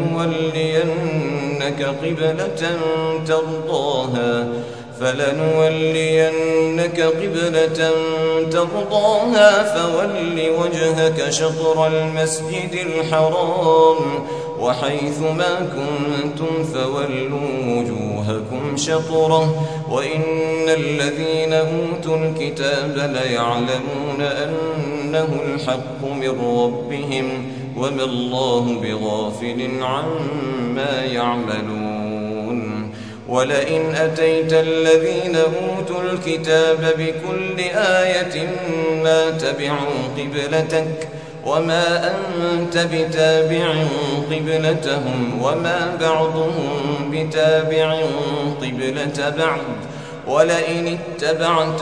فلنولينك قبلة ترضاها فول وجهك شطر المسجد الحرام وحيث ما كنتم فولوا وجوهكم شطره وإن الذين أوتوا الكتاب ليعلمون أنه الحق من ربهم وما الله بغافل عما يعملون ولئن أتيت الذين أوتوا الكتاب بكل آية ما تبعوا قبلتك وما أنت بتابع قبلتهم وما بعضهم بتابع قبلة بعض ولئن اتبعت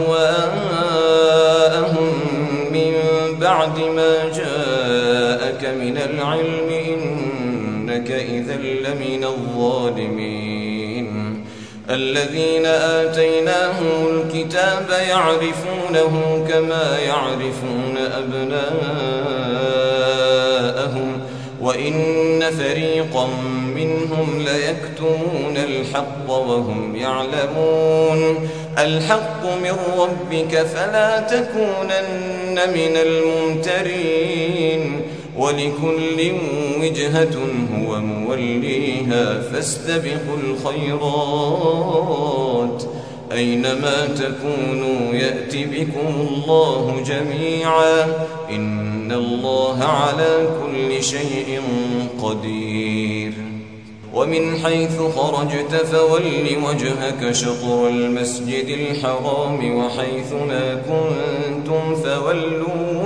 أهواءهم من بعد ما جاءك من العلم إنك إذا لمن الظالمين الذين آتيناهم الكتاب يعرفونه كما يعرفون أبناءهم وإن فريقا منهم ليكتمون الحق وهم يعلمون الحق من ربك فلا تكونن من الممترين ولكل وجهة هو موليها فاستبقوا الخيرات أينما تكونوا يأت بكم الله جميعا إن الله على كل شيء قدير ومن حيث خرجت فول وجهك شطر المسجد الحرام وحيث ما كنتم فولوا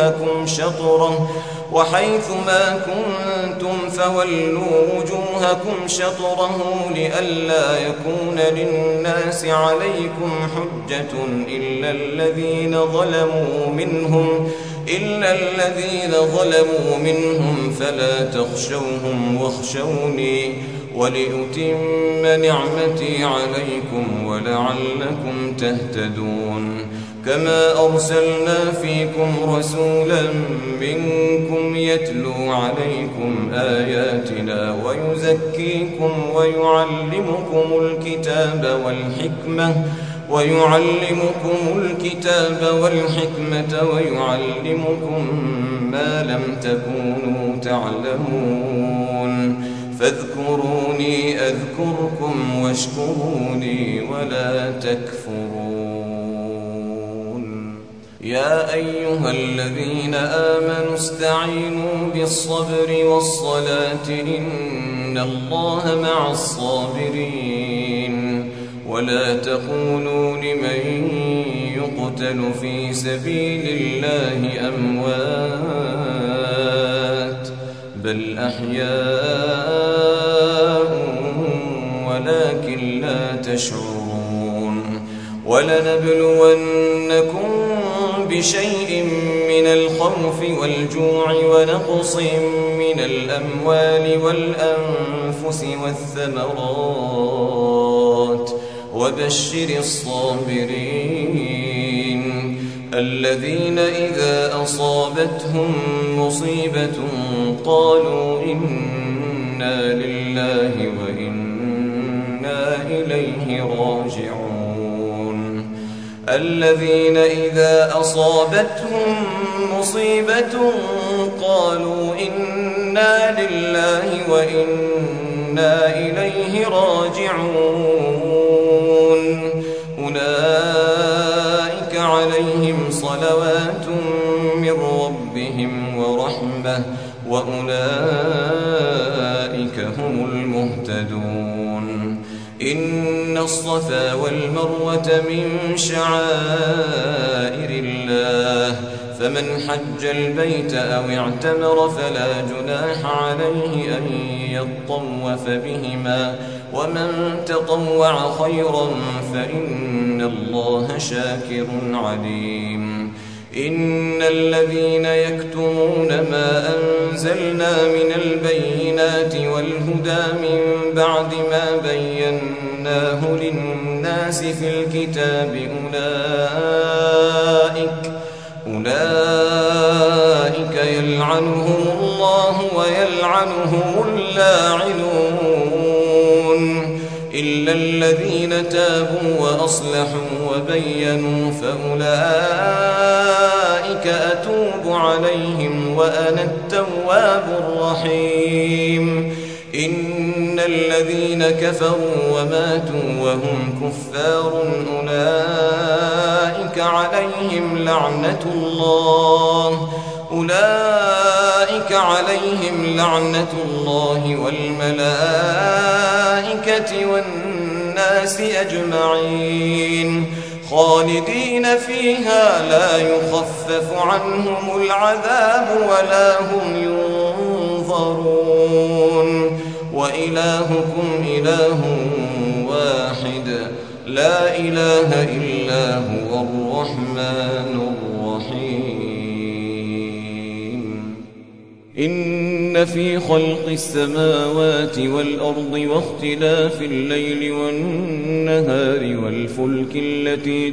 وجوهكم شطره لئلا يكون للناس عليكم حجة إلا الذين ظلموا منهم فلا تخشوهم واخشوني ولأتم نعمتي عليكم ولعلكم تهتدون كما أرسلنا فيكم رسولا منكم يتلو عليكم آياتنا ويزكيكم ويعلمكم الكتاب والحكمة ويعلمكم ما لم تكونوا تعلمون فاذكروني أذكركم واشكروني ولا تكفرون يا أيها الذين آمنوا استعينوا بالصبر والصلاة إن الله مع الصابرين ولا تقولوا لمن يقتل في سبيل الله أموات بل أحياء ولكن لا تشعرون ولنبلونكم بشيء من الخوف والجوع ونقص من الأموال والأنفس والثمرات وبشر الصابرين الذين إذا أصابتهم مصيبة قالوا إنا لله وإنا إليه راجعون الذين إذا أصابتهم مصيبة قالوا إنا لله وإنا إليه راجعون أولئك عليهم صلوات من ربهم ورحمة وأولئك هم المهتدون إن الصفا والمروة من شعائر الله فمن حج البيت أو اعتمر فلا جناح عليه أن يطوف بهما ومن تطوع خيرا فإن الله شاكر عليم إن الذين يكتمون ما أنزلنا من البينات والهدى من بعد ما بيناه للناس في الكتاب أولئك يلعنهم الله ويلعنهم اللاعنون إلا الذين تابوا وأصلحوا وبينوا فأولئك أتوب عليهم وأنا التواب الرحيم إن الذين كفروا وماتوا وهم كفار أولئك عليهم لعنة الله والملائكة والناس أجمعين خالدين فيها لا يخفف عنهم العذاب ولا هم ينظرون وإلهكم إله واحد لا إله إلا هو الرحمن الرحيم إن في خلق السماوات والأرض واختلاف الليل والنهار والفلك التي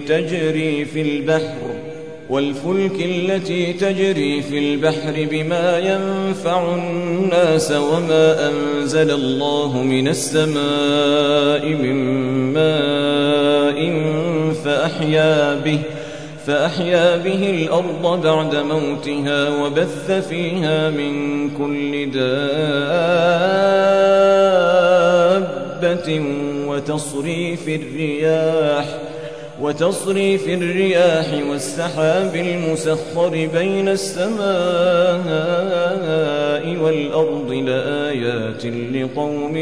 تجري في البحر بما ينفع الناس وما أنزل الله من السماء من ماء فأحيا به الأرض بعد موتها وبث فيها من كل دابة وتصريف الرياح والسحاب المسخر بين السماء والأرض لآيات لقوم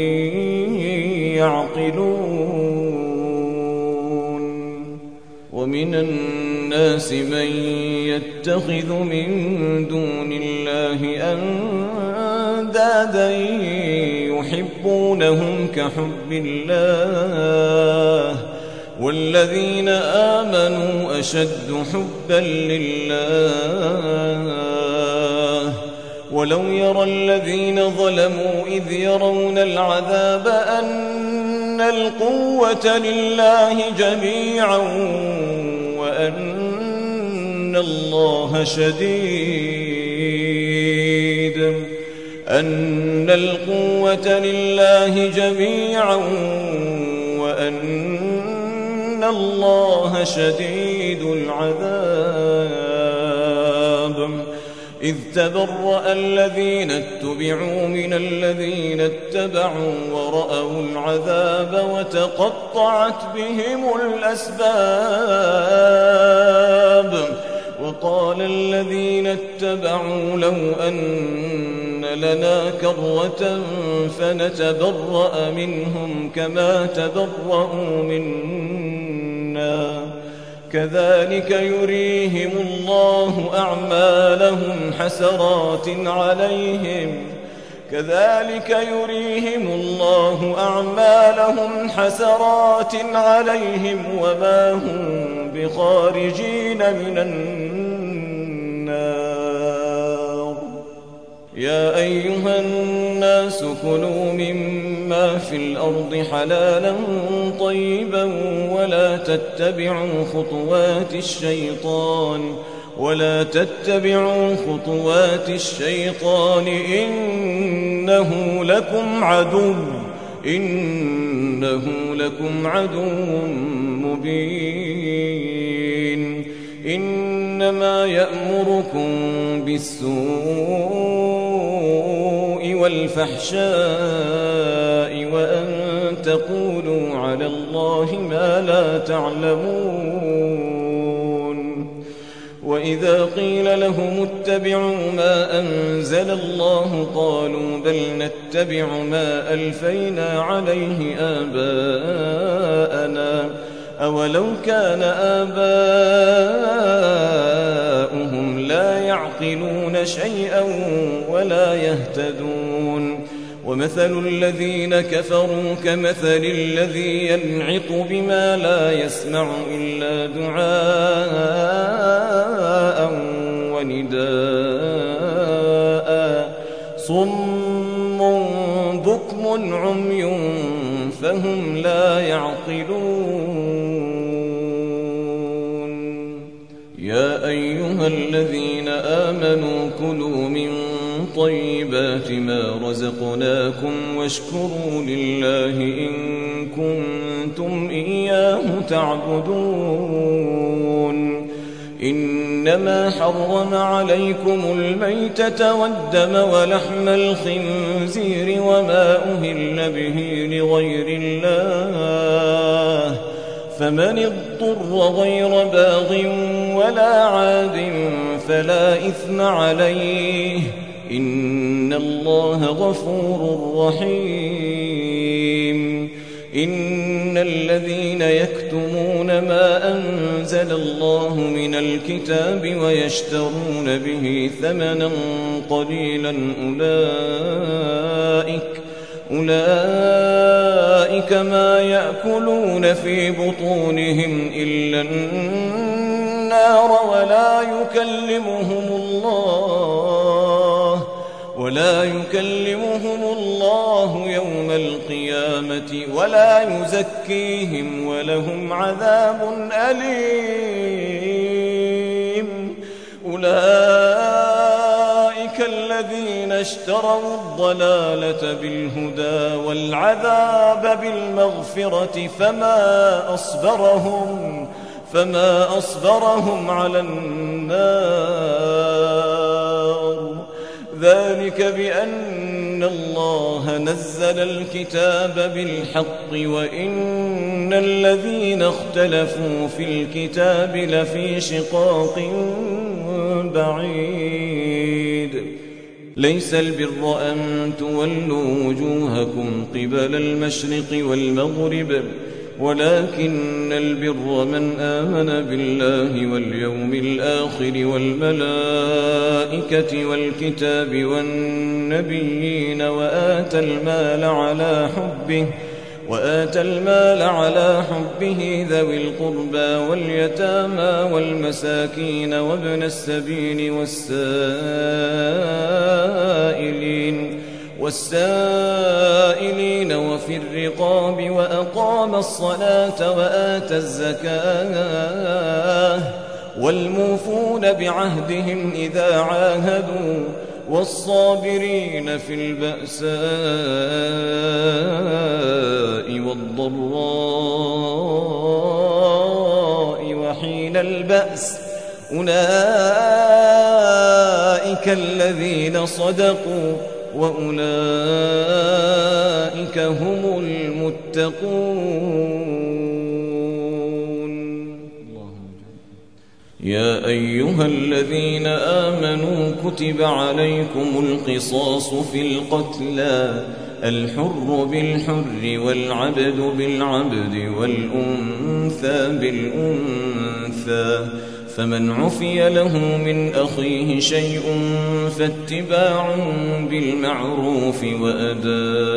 يعقلون ومن الناس من يتخذ من دون الله أندادا يحبونهم كحب الله والذين آمنوا أشد حبا لله ولو يرى الذين ظلموا إذ يرون العذاب أن القوة لله جميعا وأن الله شديد العذاب إذ تبرأ الذين اتبعوا من الذين اتبعوا ورأوا العذاب وتقطعت بهم الأسباب وقال الذين اتبعوا لو أن لنا كرة فنتبرأ منهم كما تبرأوا منا كذلك يريهم الله أعمالهم حسرات عليهم وما هم بخارجين من النار يا أيها الناس كلوا مما في الأرض حلالا طيبا ولا تتبعوا خطوات الشيطان إنه لكم عدو مبين إنما يأمركم بالسوء والفحشاء وأن تقولوا على الله ما لا تعلمون وإذا قيل لهم اتبعوا ما أنزل الله قالوا بل نتبع ما ألفينا عليه آباءنا أولو كان آباؤهم لا يعقلون شيئا ولا يهتدون ومثل الذين كفروا كمثل الذي ينعق بما لا يسمع إلا دعاء ونداء صم بكم عمي فهم لا يعقلون يا أيها الذين آمنوا كلوا من طيبات ما رزقناكم واشكروا لله إن كنتم إياه تعبدون إنما حرم عليكم الميتة والدم ولحم الخنزير وما أهل به لغير الله فمن اضطر غير باغ ولا عاد فلا إثم عليه إن الله غفور رحيم إن الذين يكتمون ما أنزل الله من الكتاب ويشترون به ثمنا قليلا أولئك ما يأكلون في بطونهم إلا النار ولا يكلمهم الله يوم القيامة ولا يزكيهم ولهم عذاب أليم أولئك الذين اشتروا الضلالة بالهدى والعذاب بالمغفرة فما أصبرهم على النار ذلك بأن الله نزل الكتاب بالحق وإن الذين اختلفوا في الكتاب لفي شقاق بعيد ليس البر أن تولوا وجوهكم قبل المشرق والمغرب ولكن البر من آمن بالله واليوم الآخر والملائكة والكتاب والنبيين وآتى المال على حبه ذوي القربى واليتامى والمساكين وابن السبيل والسائلين وفي الرقاب وأقام الصلاة وآتى الزكاة والموفون بعهدهم إذا عاهدوا والصابرين في البأساء والضراء وحين البأس أولئك الذين صدقوا وأولئك هم المتقون. يا أيها الذين آمنوا كتب عليكم القصاص في القتلى الحر بالحر والعبد بالعبد والأنثى بالأنثى فمن عفي له من أخيه شيء فاتباع بالمعروف وأداء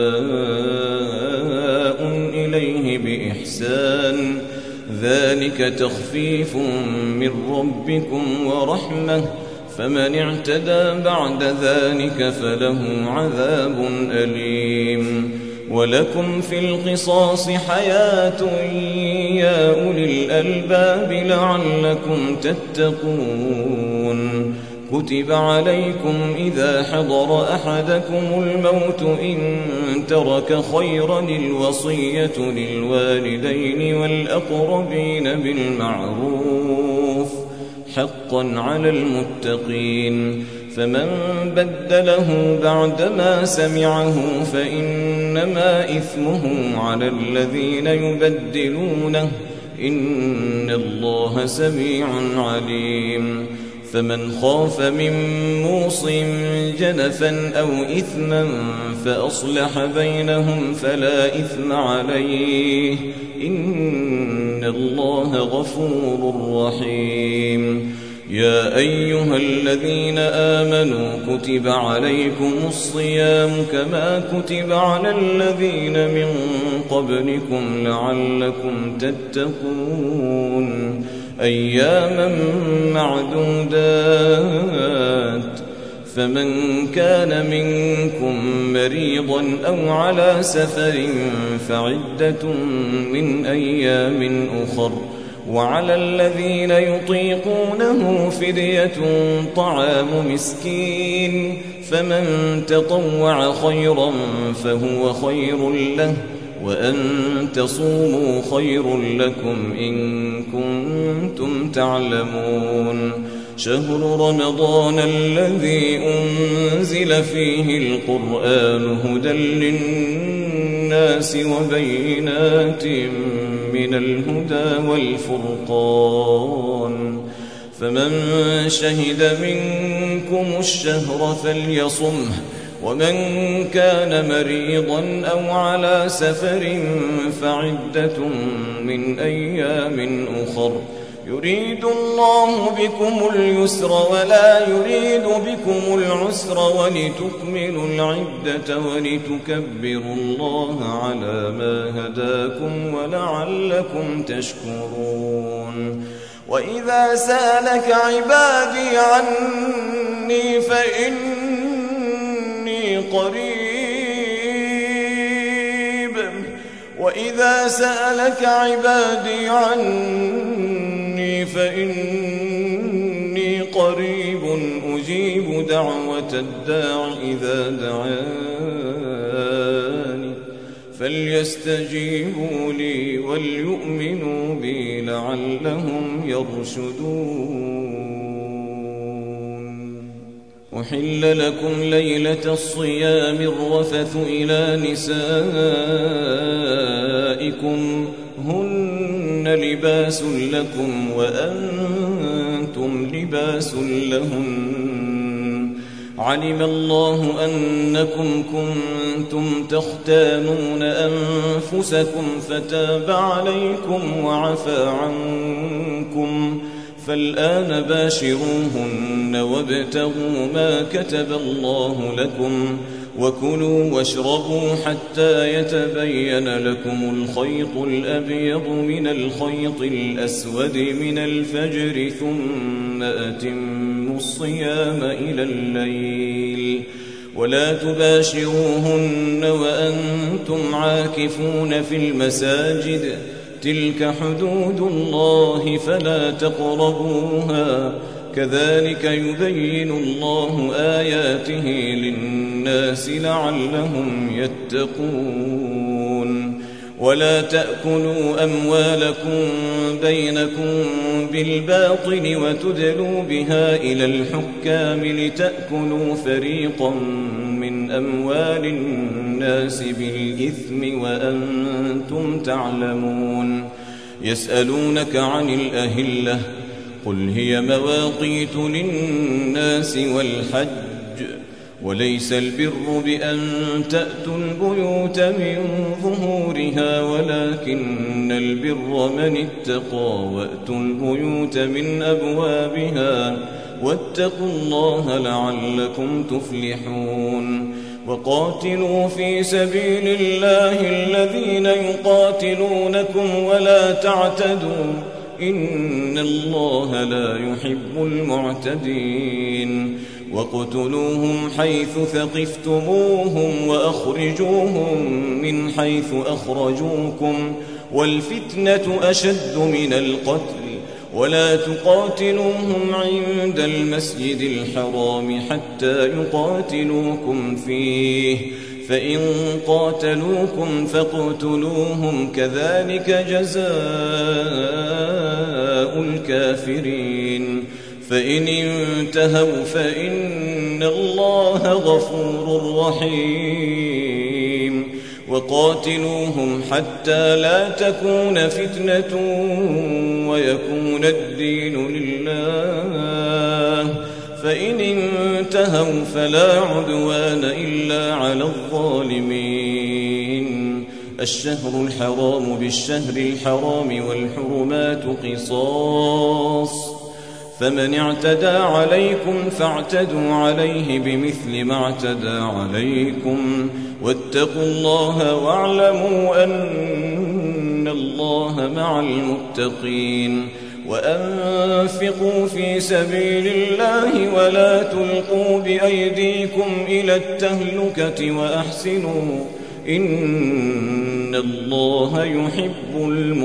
إليه بإحسان ذلك تخفيف من ربكم ورحمة فمن اعتدى بعد ذلك فله عذاب أليم. ولكم في القصاص حياة يا أولي الألباب لعلكم تتقون. كتب عليكم إذا حضر أحدكم الموت إن ترك خيرا الوصية للوالدين والأقربين بالمعروف حقا على المتقين فمن بدله بعدما سمعه فإنما إثمه على الذين يبدلونه إن الله سميع عليم. فمن خاف من موص جنفا أو إثما فأصلح بينهم فلا إثم عليه إن الله غفور رحيم. يا أيها الذين آمنوا كتب عليكم الصيام كما كتب على الذين من قبلكم لعلكم تتقون أياما معدودات فمن كان منكم مريضا أو على سفر فعدة من أيام أخر وعلى الذين يطيقونه فدية طعام مسكين فمن تطوع خيرا فهو خير له وأن تصوموا خير لكم إن كنتم تعلمون شهر رمضان الذي أنزل فيه القرآن هدى للناس وبينات من الهدى والفرقان فمن شهد منكم الشهر فليصمه ومن كان مريضا أو على سفر فعدة من أيام أخر يريد الله بكم اليسر ولا يريد بكم العسر ولتكملوا العدة ولتكبروا الله على ما هداكم ولعلكم تشكرون وإذا سألك عبادي عني فإني قريب وإذا سألك عبادي عني فإني قريب أجيب دعوة الداع إذا دعاني فليستجيبوا لي وليؤمنوا بي لعلهم يرشدون أحل لكم ليلة الصيام الرفث إلى نسائكم هن لباس لكم وأنتم لباس لهن علم الله أنكم كنتم تختانون أنفسكم فتاب عليكم وعفى عنكم فالآن باشروهن وابتغوا ما كتب الله لكم وكلوا واشربوا حتى يتبين لكم الخيط الأبيض من الخيط الأسود من الفجر ثم أتموا الصيام إلى الليل ولا تباشروهن وأنتم عاكفون في المساجد تلك حدود الله فلا تقربوها كذلك يبين الله آياته للناس لعلهم يتقون ولا تأكلوا أموالكم بينكم بالباطل وتدلوا بها إلى الحكام لتأكلوا فريقا من أموال الناس بالإثم وأنتم تعلمون يسألونك عن الأهلة قل هي مواقيت للناس والحج وليس البر بأن تأتوا البيوت من ظهورها ولكن البر من اتقى وأتوا البيوت من أبوابها واتقوا الله لعلكم تفلحون وقاتلوا في سبيل الله الذين يقاتلونكم ولا تعتدوا إن الله لا يحب المعتدين واقتلوهم حيث ثقفتموهم وأخرجوهم من حيث أخرجوكم والفتنة أشد من القتل ولا تقاتلوهم عند المسجد الحرام حتى يقاتلوكم فيه فإن قاتلوكم فاقتلوهم كذلك جزاء الكافرين فإن انتهوا فإن الله غفور رحيم وقاتلوهم حتى لا تكون فتنة ويكون الدين لله فإن انتهوا فلا عدوان إلا على الظالمين الشهر الحرام بالشهر الحرام والحرمات قصاص فمن اعتدى عليكم فاعتدوا عليه بمثل ما اعتدى عليكم واتقوا الله واعلموا أن الله مع المتقين وأنفقوا في سبيل الله ولا تلقوا بأيديكم إلى التهلكة وأحسنوا إن الله يحب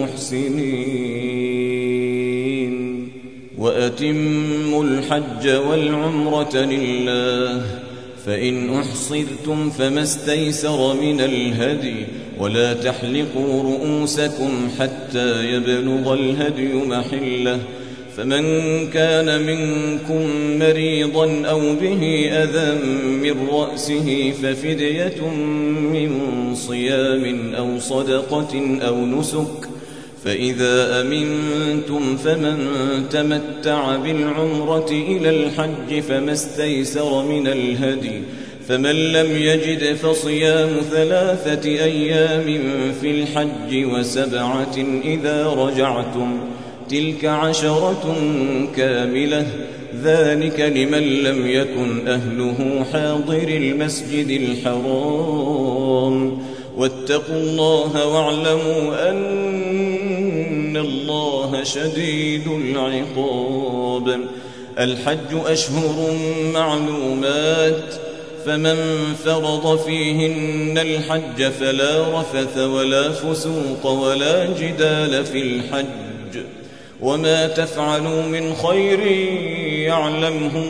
المحسنين وأتموا الحج والعمرة لله فإن أحصرتم فما استيسر من الهدي ولا تحلقوا رؤوسكم حتى يبلغ الهدي محله فمن كان منكم مريضا أو به أذى من رأسه ففدية من صيام أو صدقة أو نسك فإذا أمنتم فمن تمتع بالعمرة إلى الحج فما استيسر من الهدي فمن لم يجد فصيام 3 أيام في الحج و7 إذا رجعتم تلك 10 كاملة ذلك لمن لم يكن أهله حاضر المسجد الحرام واتقوا الله واعلموا أن الله شديد العقاب الحج أشهر معلومات فمن فرض فيهن الحج فلا رفث ولا فسوق ولا جدال في الحج وما تفعلوا من خير يعلمه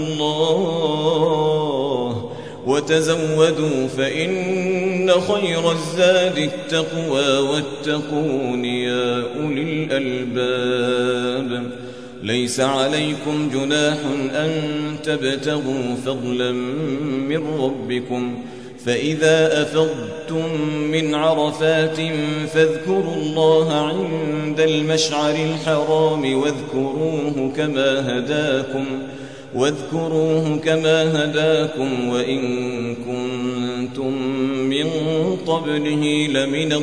الله وتزودوا فإن خير الزاد التقوى واتقون يا أولي الألباب ليس عليكم جناح أن تبتغوا فضلا من ربكم فإذا أفضتم من عرفات فاذكروا الله عند المشعر الحرام واذكروه كما هداكم وإن كنتم من قبله لمن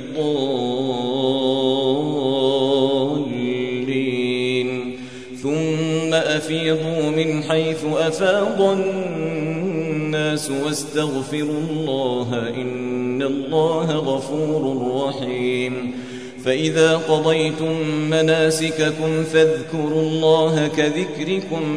الضالين ثم أفيضوا من حيث أفاض الناس واستغفروا الله إن الله غفور رحيم فإذا قضيتم مناسككم فاذكروا الله كذكركم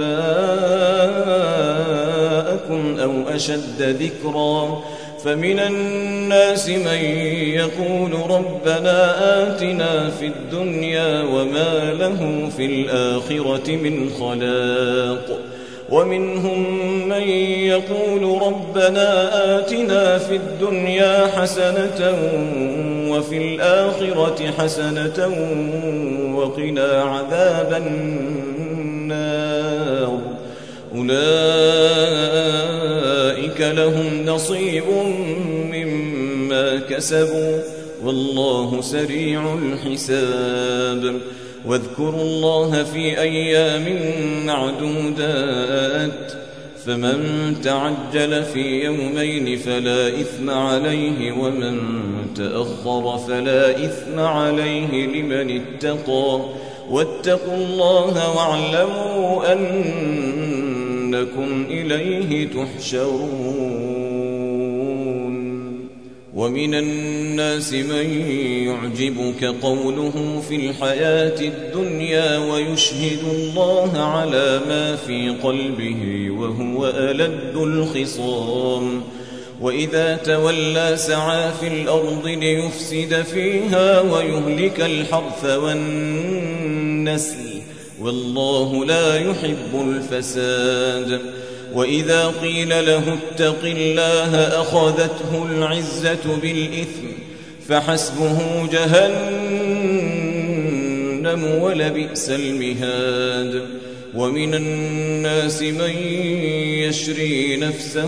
آباءكم أو أشد ذكرا فمن الناس من يقول ربنا آتنا في الدنيا وما له في الآخرة من خلاق ومنهم من يقول ربنا آتنا في الدنيا حسنة وفي الآخرة حسنة وقنا عذاب النار أولئك لهم نصيب مما كسبوا والله سريع الحساب واذكروا الله في أيام معدودات فمن تعجل في يومين فلا إثم عليه ومن تأخر فلا إثم عليه لمن اتقى واتقوا الله واعلموا أنكم إليه تحشرون ومن الناس من يعجبك قوله في الحياة الدنيا ويشهد الله على ما في قلبه وهو ألد الخصام وإذا تولى سعى في الأرض ليفسد فيها ويهلك الحرث والنسل والله لا يحب الفساد وإذا قيل له اتق الله أخذته العزة بالإثم فحسبه جهنم ولبئس المهاد ومن الناس من يشري نفسه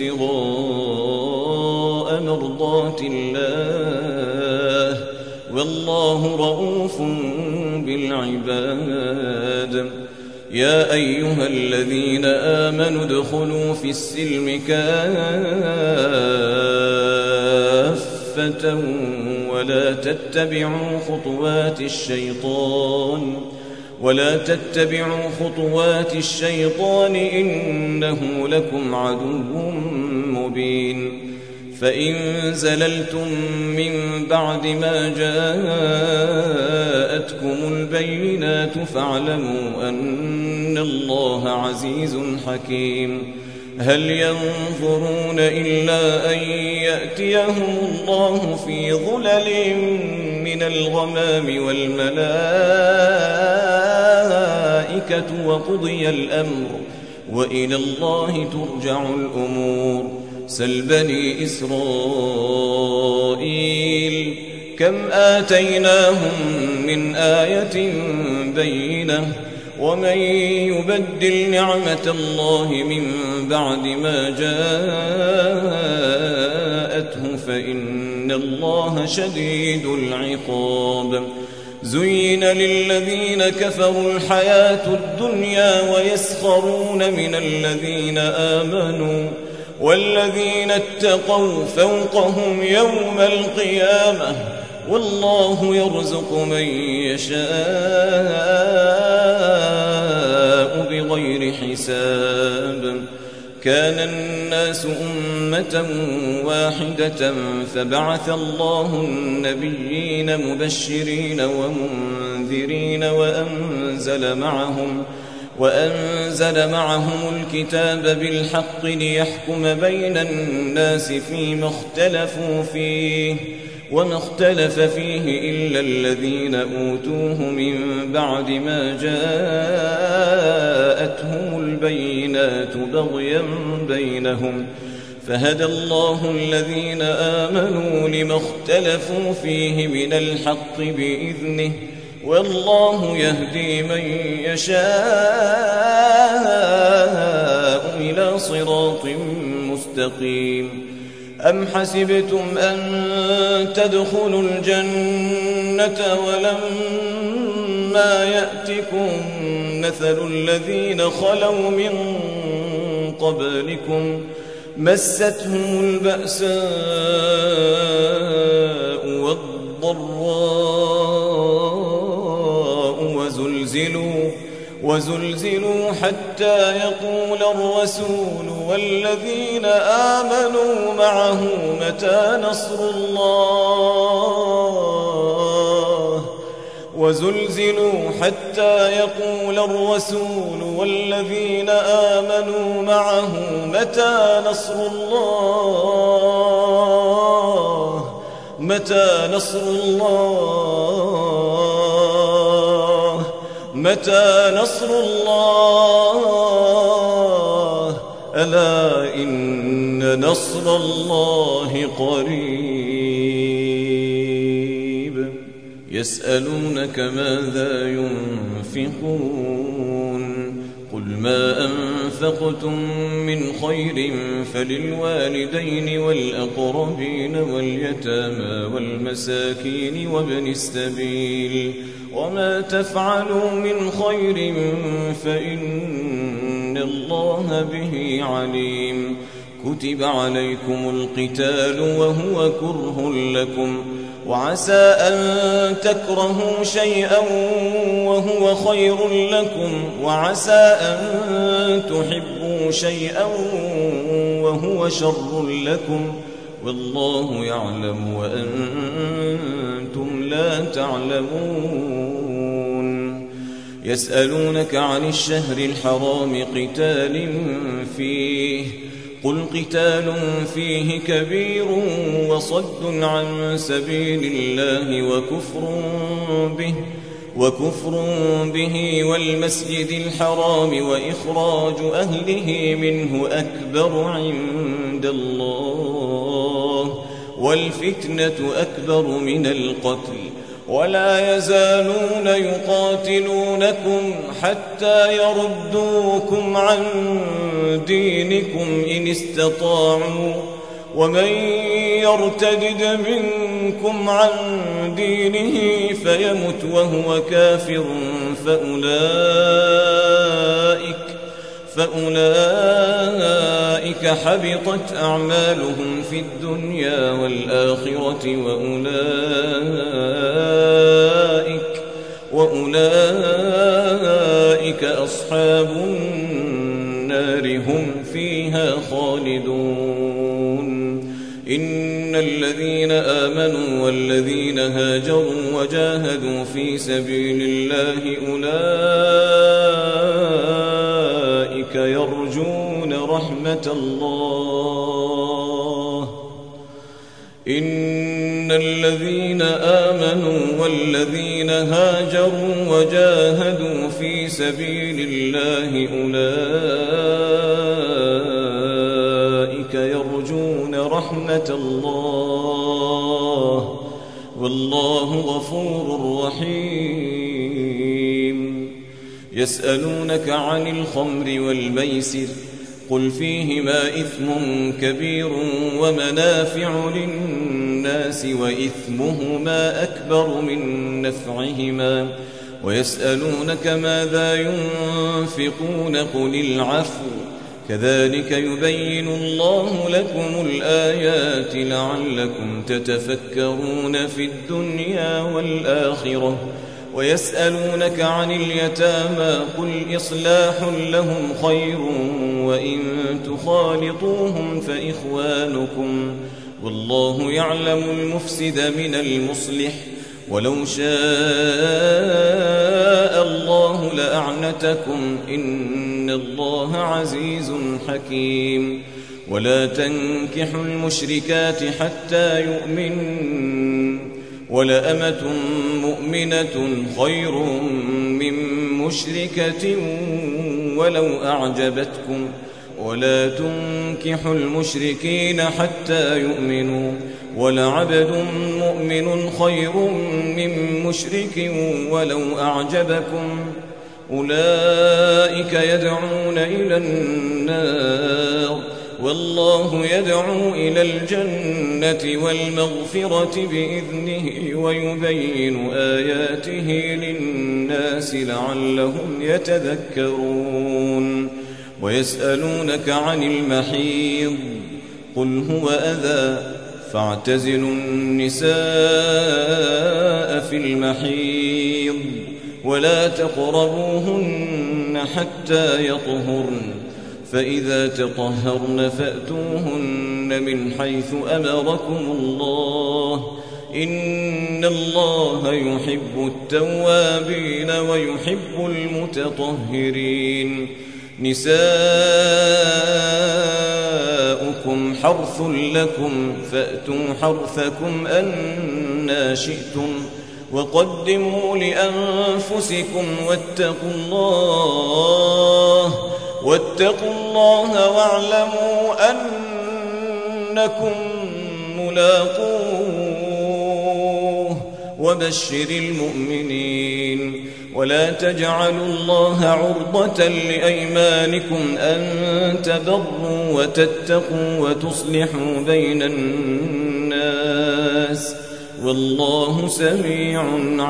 ابتغاء مرضات الله والله رؤوف بالعباد يا أيها الذين آمنوا ادخلوا في السلم كافة ولا تتبعوا خطوات الشيطان ولا تتبعوا خطوات الشيطان إنه لكم عدو مبين فإن زللتم من بعد ما جاءتكم البينات فاعلموا أن الله عزيز حكيم هل ينظرون إلا أن يأتيهم الله في ظلل من الغمام والملائكة وقضي الأمر وإلى الله ترجع الأمور سل بني إسرائيل كم آتيناهم من آية بينة ومن يبدل نعمة الله من بعد ما جاءته فإن الله شديد العقاب زين للذين كفروا الحياة الدنيا ويسخرون من الذين آمنوا والذين اتقوا فوقهم يوم القيامة والله يرزق من يشاء بغير حساب كان الناس أمة واحدة فبعث الله النبيين مبشرين ومنذرين وأنزل معهم الكتاب بالحق ليحكم بين الناس فيما اختلفوا فيه وما اختلف فيه إلا الذين أوتوه من بعد ما جاءتهم البينات بغيا بينهم فهدى الله الذين آمنوا لما اختلفوا فيه من الحق بإذنه والله يهدي من يشاء إلى صراط مستقيم أم حسبتم أن تدخلوا الجنة ولما يأتكم مثل الذين خلوا من قبلكم مستهم البأساء والضراء وزلزلوا حتى يقول الرسول والذين آمنوا معه متى نصر الله وزلزلوا حتى يقول الرسول والذين آمنوا معه متى نصر الله متى نصر الله ألا إن نصر الله قريب يسألونك ماذا ينفقون قل ما أنفقتم من خير فللوالدين والأقربين واليتامى والمساكين وابن السبيل وما تفعلوا من خير فإن الله به عليم كتب عليكم القتال وهو كره لكم وعسى أن تكرهوا شيئا وهو خير لكم وعسى أن تحبوا شيئا وهو شر لكم والله يعلم وأنتم لا تعلمون يسألونك عن الشهر الحرام قتال فيه قل قتال فيه كبير وصد عن سبيل الله وكفر به والمسجد الحرام وإخراج أهله منه أكبر عند الله والفتنة أكبر من القتل ولا يزالون يقاتلونكم حتى يردوكم عن دينكم إن استطاعوا ومن يرتد منكم عن دينه فيمت وهو كافر فأولئك حبطت أعمالهم في الدنيا والآخرة وأولئك إن الذين آمنوا والذين هاجروا وجاهدوا في سبيل الله أولئك يرجون رحمة الله. إن الذين آمنوا والذين هاجروا وجاهدوا في سبيل الله أولئك يرجون رحمة الله والله غفور رحيم. يسألونك عن الخمر والميسر قل فيهما إثم كبير ومنافع للناس وإثمهما أكبر من نفعهما ويسألونك ماذا ينفقون قل العفو كذلك يبين الله لكم الآيات لعلكم تتفكرون في الدنيا والآخرة. ويسألونك عن اليتامى قل إصلاح لهم خير وإن تخالطوهم فإخوانكم والله يعلم المفسد من المصلح ولو شاء الله لأعنتكم إن الله عزيز حكيم. ولا تنكحوا المشركات حتى يؤمنن ولأمة مؤمنة خير من مشركة ولو أعجبتكم ولا تنكحوا المشركين حتى يؤمنوا ولعبد مؤمن خير من مشرك ولو أعجبكم أولئك يدعون إلى النار والله يدعو إلى الجنة والمغفرة بإذنه ويبين آياته للناس لعلهم يتذكرون. ويسألونك عن المحيض قل هو أذى فاعتزلوا النساء في المحيض ولا تقربوهن حتى يطهرن فإذا تطهرن فأتوهن من حيث أمركم الله إن الله يحب التوابين ويحب المتطهرين. نساؤكم حرث لكم فأتوا حرثكم أنى شئتم وقدموا لأنفسكم واتقوا الله واعلموا أنكم ملاقوه وبشر المؤمنين. ولا تجعلوا الله عرضة لأيمانكم أن تبروا وتتقوا وتصلحوا بين الناس والله سميع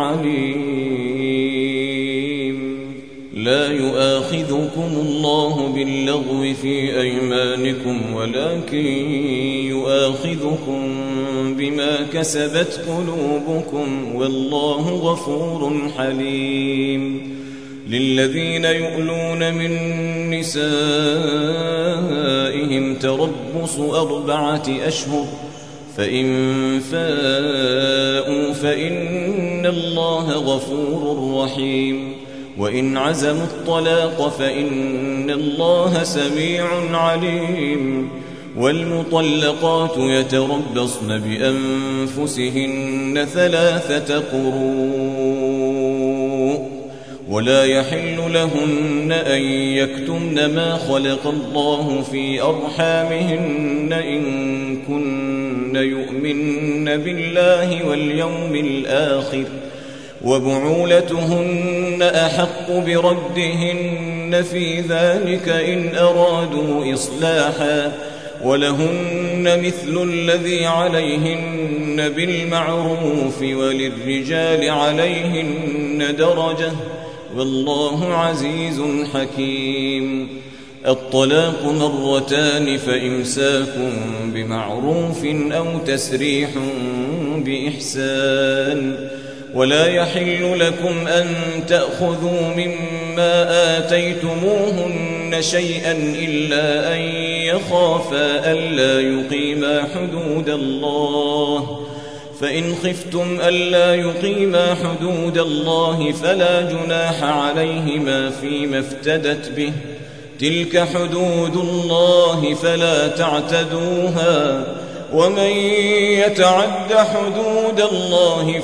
عليم. لا يؤاخذكم الله باللغو في أيمانكم ولكن يؤاخذكم بما كسبت قلوبكم والله غفور حليم. للذين يؤلون من نسائهم تربص 4 أشهر فإن فاءوا فإن الله غفور رحيم. وإن عزموا الطلاق فإن الله سميع عليم. والمطلقات يتربصن بأنفسهن 3 قروء ولا يحل لهن أن يكتمن ما خلق الله في أرحامهن إن كن يؤمن بالله واليوم الآخر وبعولتهن أحق بردهن في ذلك إن أرادوا إصلاحا ولهن مثل الذي عليهن بالمعروف وللرجال عليهن درجة والله عزيز حكيم. الطلاق 2 فإمساك بمعروف أو تسريح بإحسان ولا يحل لكم أن تأخذوا مما آتيتموهن شيئا إلا أن يخافا ألا يقيما حدود الله، فإن خفتم ألا يقيما حدود الله فلا جناح عليهما فيما افتدت به، تلك حدود الله فلا تعتدوها، ومن يتعد حدود الله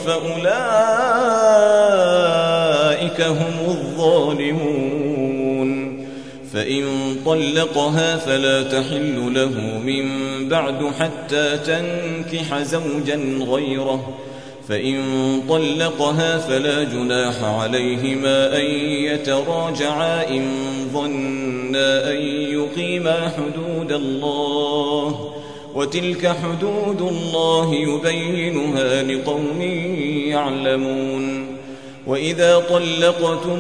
فأولئك هم الظالمون. فإن طلقها فلا تحل له من بعد حتى تنكح زوجا غيره، فإن طلقها فلا جناح عليهما أن يتراجعا إن ظنا أن يقيما حدود الله، وتلك حدود الله يبينها لقوم يعلمون. وإذا طلقتم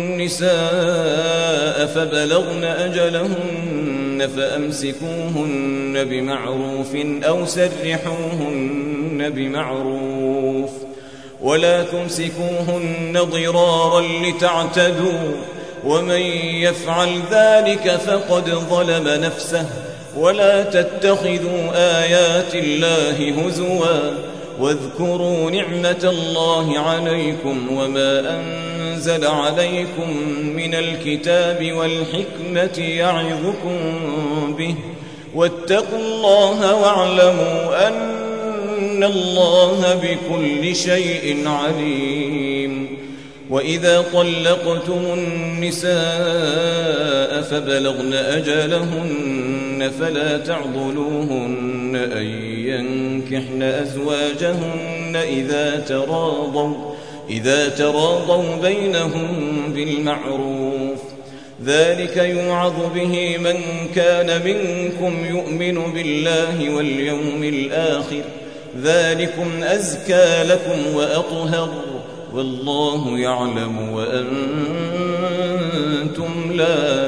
النساء فبلغن أجلهن فأمسكوهن بمعروف أو سرحوهن بمعروف، ولا تمسكوهن ضرارا لتعتدوا، ومن يفعل ذلك فقد ظلم نفسه. ولا تتخذوا آيات الله هزوا، واذكروا نعمة الله عليكم وما أنزل عليكم من الكتاب والحكمة يعظكم به، واتقوا الله واعلموا أن الله بكل شيء عليم. وإذا طلقتم النساء فبلغن أجلهن فلا تعضلوهن أن ينكحن أزواجهن إذا تراضوا بينهم بالمعروف، ذلك يوعظ به من كان منكم يؤمن بالله واليوم الآخر، ذلكم أزكى لكم وأطهر، والله يعلم وأنتم لا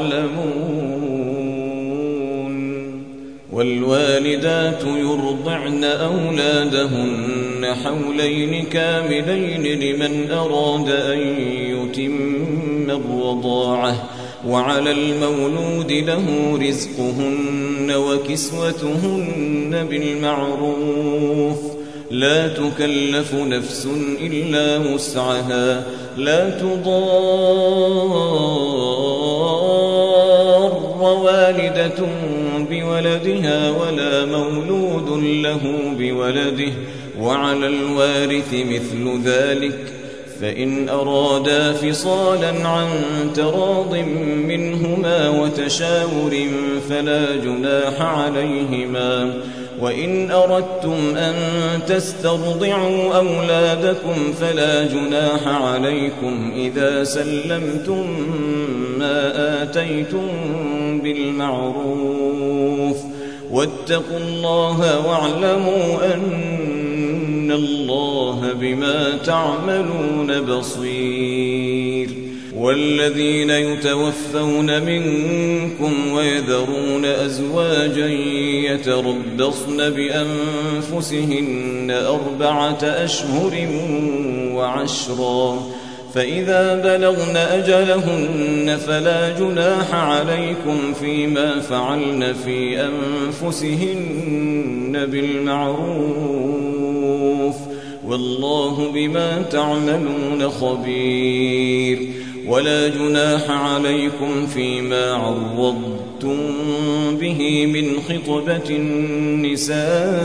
تعلمون. والوالدات يرضعن أولادهن حولين كاملين لمن أراد أن يتم الرضاعة، وعلى المولود له رزقهن وكسوتهن بالمعروف، لا تكلف نفس إلا وسعها، لا تضار والدة بولدها ولا مولود له بولده، وعلى الوارث مثل ذلك، فإن أرادا فصالا عن تراض منهما وتشاور فلا جناح عليهما. وإن أردتم أن تسترضعوا أولادكم فلا جناح عليكم إذا سلمتم ما آتيتم بالمعروف، واتقوا الله واعلموا أن الله بما تعملون بصير. والذين يتوفون منكم ويذرون أزواجا يتربصن بأنفسهن 4 أشهر و10، فإذا بلغن أجلهن فلا جناح عليكم فيما فعلن في أنفسهن بالمعروف، والله بما تعملون خبير. ولا جناح عليكم فيما عرضتم به من خطبة النساء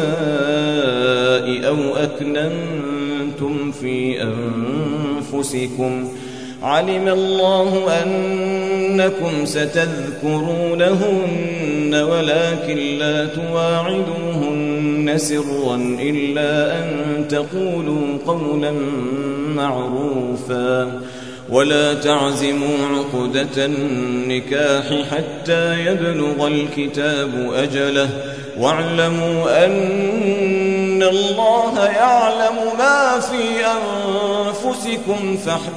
أو أكننتم في أنفسكم، علم الله أنكم ستذكرونهن ولكن لا تواعدوهن سرا إلا أن تقولوا قولا معروفا، ولا تعزموا عقدة النكاح حتى يبلغ الكتاب أجله، واعلموا أن الله يعلم ما في أنفسكم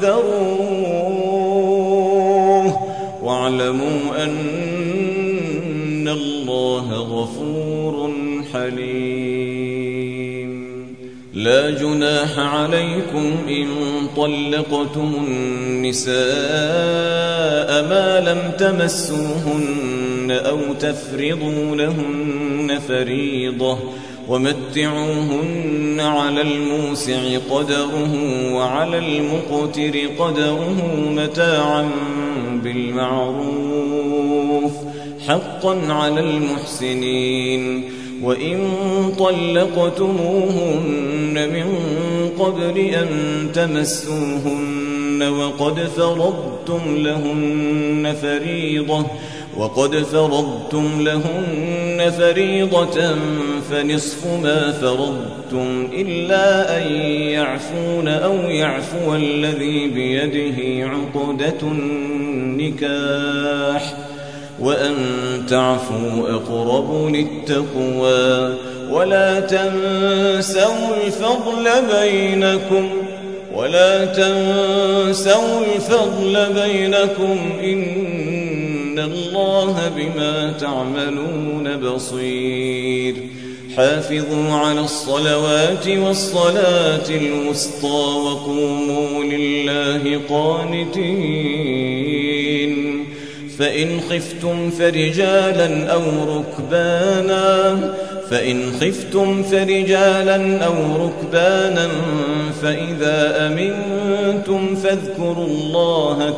فاحذروه، واعلموا أن الله غفور حليم. لا جناح عليكم إن طلقتم النساء ما لم تمسوهن أو تفرضوا لهن فريضة ومتعوهن على الموسع قدره وعلى المقتر قدره متاعا بالمعروف حقا على المحسنين. وإن طلقتموهن من قبل أن تمسوهن وقد فرضتم لهن فريضة فنصف ما فرضتم إلا أن يعفون أو يعفو الذي بيده عقدة النكاح وأن تعفوا أقرب للتقوى ولا تنسوا الفضل بينكم إن الله بما تعملون بصير. حافظوا على الصلوات والصلاة الوسطى وقوموا لله قانتين. فإن خفتم فرجالا أو ركبانا فإذا أمنتم فاذكروا الله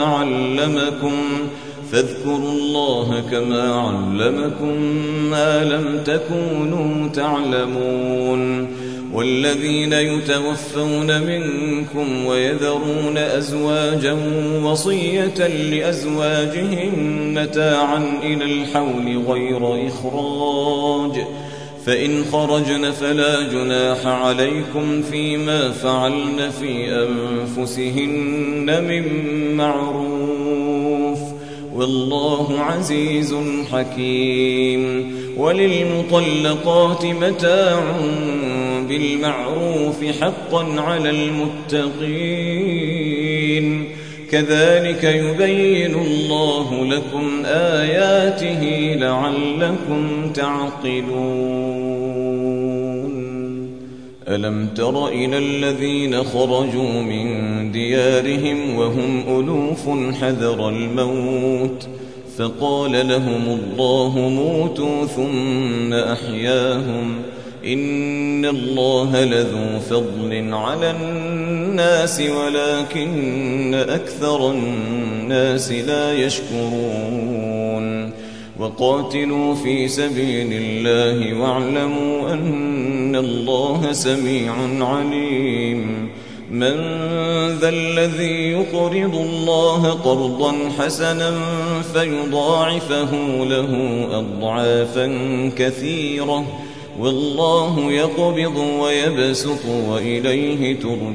كما علمكم ما لم تكونوا تعلمون. والذين يتوفون منكم ويذرون أزواجا وصية لأزواجهم متاعا إلى الحول غير إخراج فإن خرجن فلا جناح عليكم فيما فعلن في أنفسهن من معروف والله عزيز حكيم. وللمطلقات متاع بالمعروف حقا على المتقين كذلك يبين الله لكم آياته لعلكم تعقلون. ألم تر إلى الذين خرجوا من ديارهم وهم ألوف حذر الموت فقال لهم الله موتوا ثم أحياهم إن الله لذو فضل على الناس ولكن أكثر الناس لا يشكرون. وقاتلوا في سبيل الله واعلموا أن الله سميع عليم. من ذا الذي يقرض الله قرضا حسنا فيضاعفه له أضعافا كثيرة والله يقبض ويبسط وإليه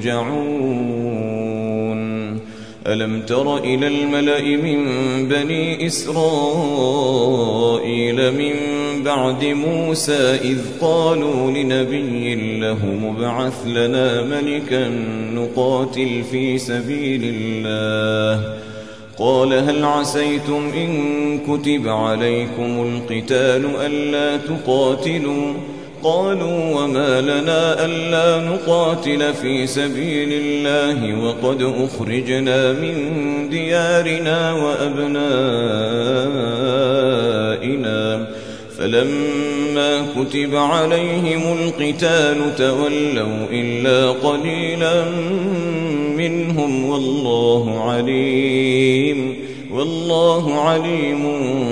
ترجعون. ألم تر إلى الملأ من بني إسرائيل من بعد موسى إذ قالوا لنبي له ابعث لنا ملكا نقاتل في سبيل الله قال هل عسيتم إن كتب عليكم القتال ألا تقاتلوا قالوا وما لنا ألا نقاتل في سبيل الله وقد أخرجنا من ديارنا وأبنائنا فلما كتب عليهم القتال تولوا إلا قليلا منهم والله عليم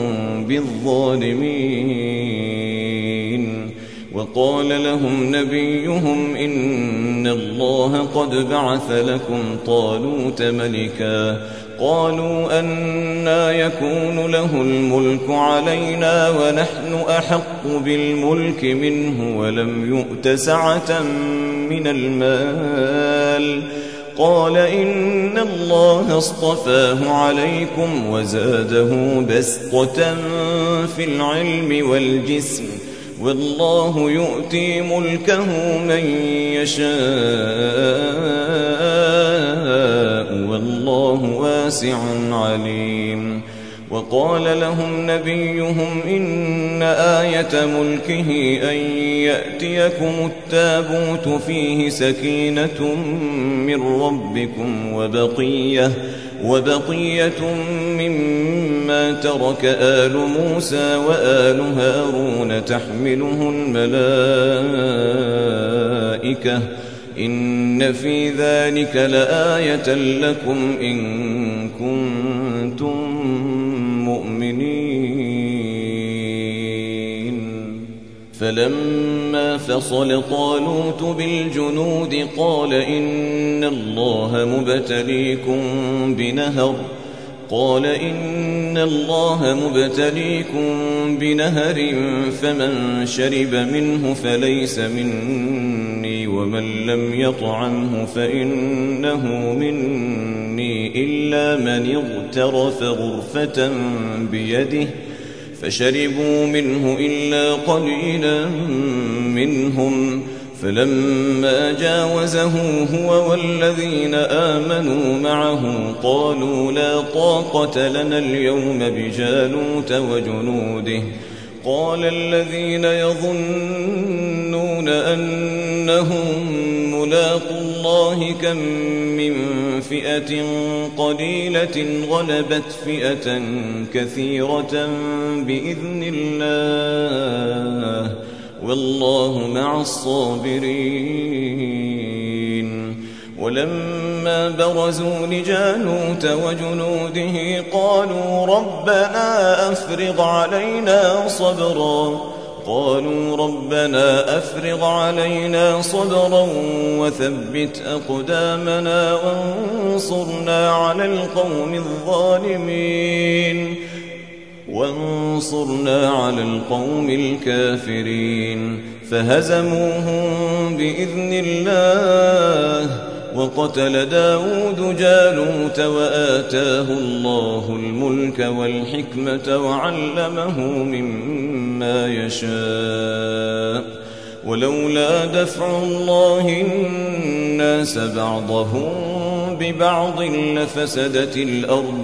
بالظالمين. وقال لهم نبيهم إن الله قد بعث لكم طالوت ملكا قالوا أنى يكون له الملك علينا ونحن أحق بالملك منه ولم يؤت سعة من المال قال إن الله اصطفاه عليكم وزاده بسطة في العلم والجسم والله يؤتي ملكه من يشاء والله واسع عليم. وقال لهم نبيهم إن آية ملكه أن يأتيكم التابوت فيه سكينة من ربكم وبقية مما ترك آل موسى وآل هارون تحمله الملائكة إن في ذلك لآية لكم إن كنتم مؤمنين. فلما فصل طالوت بالجنود قال إن الله مبتليكم بنهر فمن شرب منه فليس مني ومن لم يطعمه فإنه مني إلا من اغترف غرفة بيده فشربوا منه إلا قليلا منهم. فلما جاوزه هو والذين آمنوا معه قالوا لا طاقة لنا اليوم بجالوت وجنوده. قال الذين يظنون أنهم ملاقو الله كم من فئة قليلة غلبت فئة كثيرة بإذن الله والله مع الصابرين. ولما برزوا لجالوت وجنوده قالوا ربنا أفرغ علينا صبرا وثبت أقدامنا وانصرنا على القوم الكافرين. فهزموهم بإذن الله وقتل داود جالوت وآتاه الله الملك والحكمة وعلمه مما يشاء. ولولا دفع الله الناس بعضهم ببعض لفسدت الأرض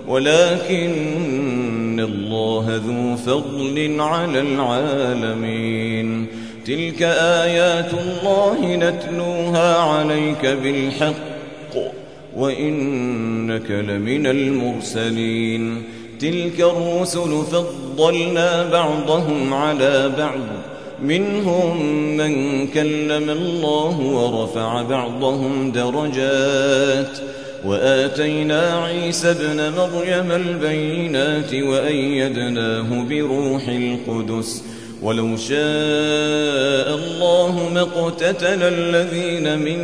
ولكن الله ذو فضل على العالمين. تلك آيات الله نتلوها عليك بالحق وإنك لمن المرسلين. تلك الرسل فضلنا بعضهم على بعض منهم من كلم الله ورفع بعضهم درجات وآتينا عيسى ابن مريم البينات وأيدناه بروح القدس. ولو شاء الله ما اقتتل الذين من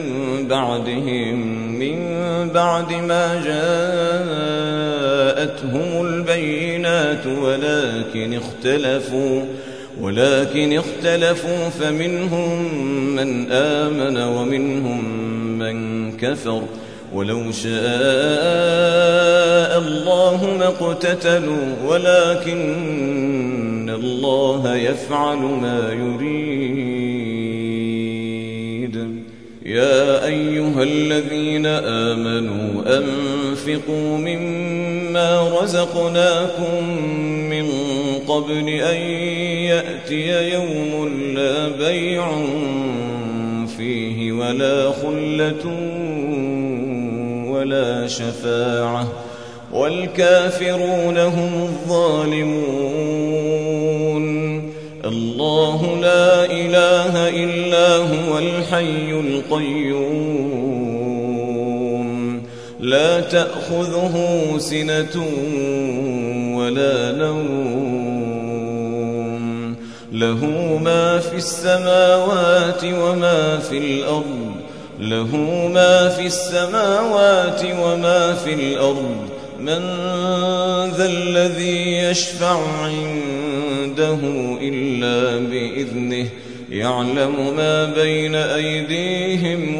بعد ما جاءتهم البينات ولكن اختلفوا فمنهم من آمن ومنهم من كفر. ولو شاء الله ما اقتتلوا ولكن الله يفعل ما يريد. يا أيها الذين آمنوا أنفقوا مما رزقناكم من قبل أن يأتي يوم لا بيع فيه ولا خلة ولا شفاعة والكافرون هم الظالمون. الله لا إله إلا هو الحي القيوم لا تأخذه سنة ولا نوم له ما في السماوات وما في الأرض من ذا الذي يشفع عنده إلا بإذنه يعلم ما بين أيديهم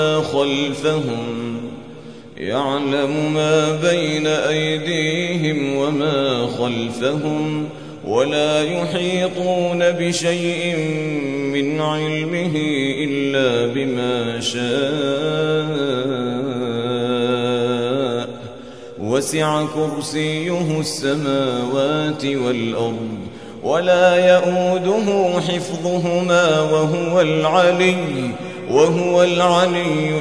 وما خلفهم ولا يحيطون بشيء من علمه إلا بما شاء وسع كرسيه السماوات والأرض ولا يؤوده حفظهما وهو العلي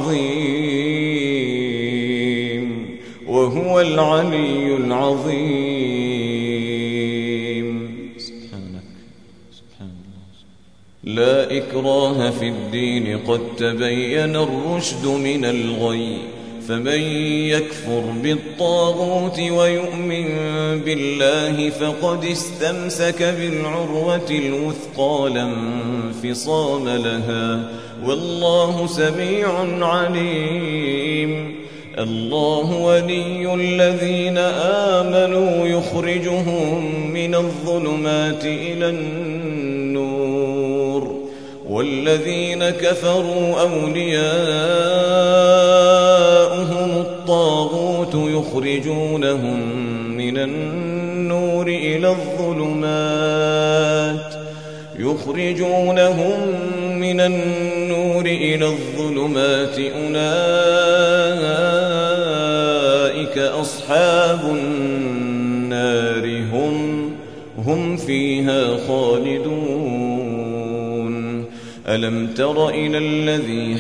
العظيم. لا إكراه في الدين قد تبين الرشد من الغي فمن يكفر بالطاغوت ويؤمن بالله فقد استمسك بالعروة الوثقى لا انفصام لها والله سميع عليم. الله ولي الذين آمنوا يخرجهم من الظلمات إلى النور والذين كفروا أولياؤهم الطاغوت يخرجونهم من النور إلى الظلمات أولئك أصحاب النار هم فيها خالدون. ألم تر إلى الذي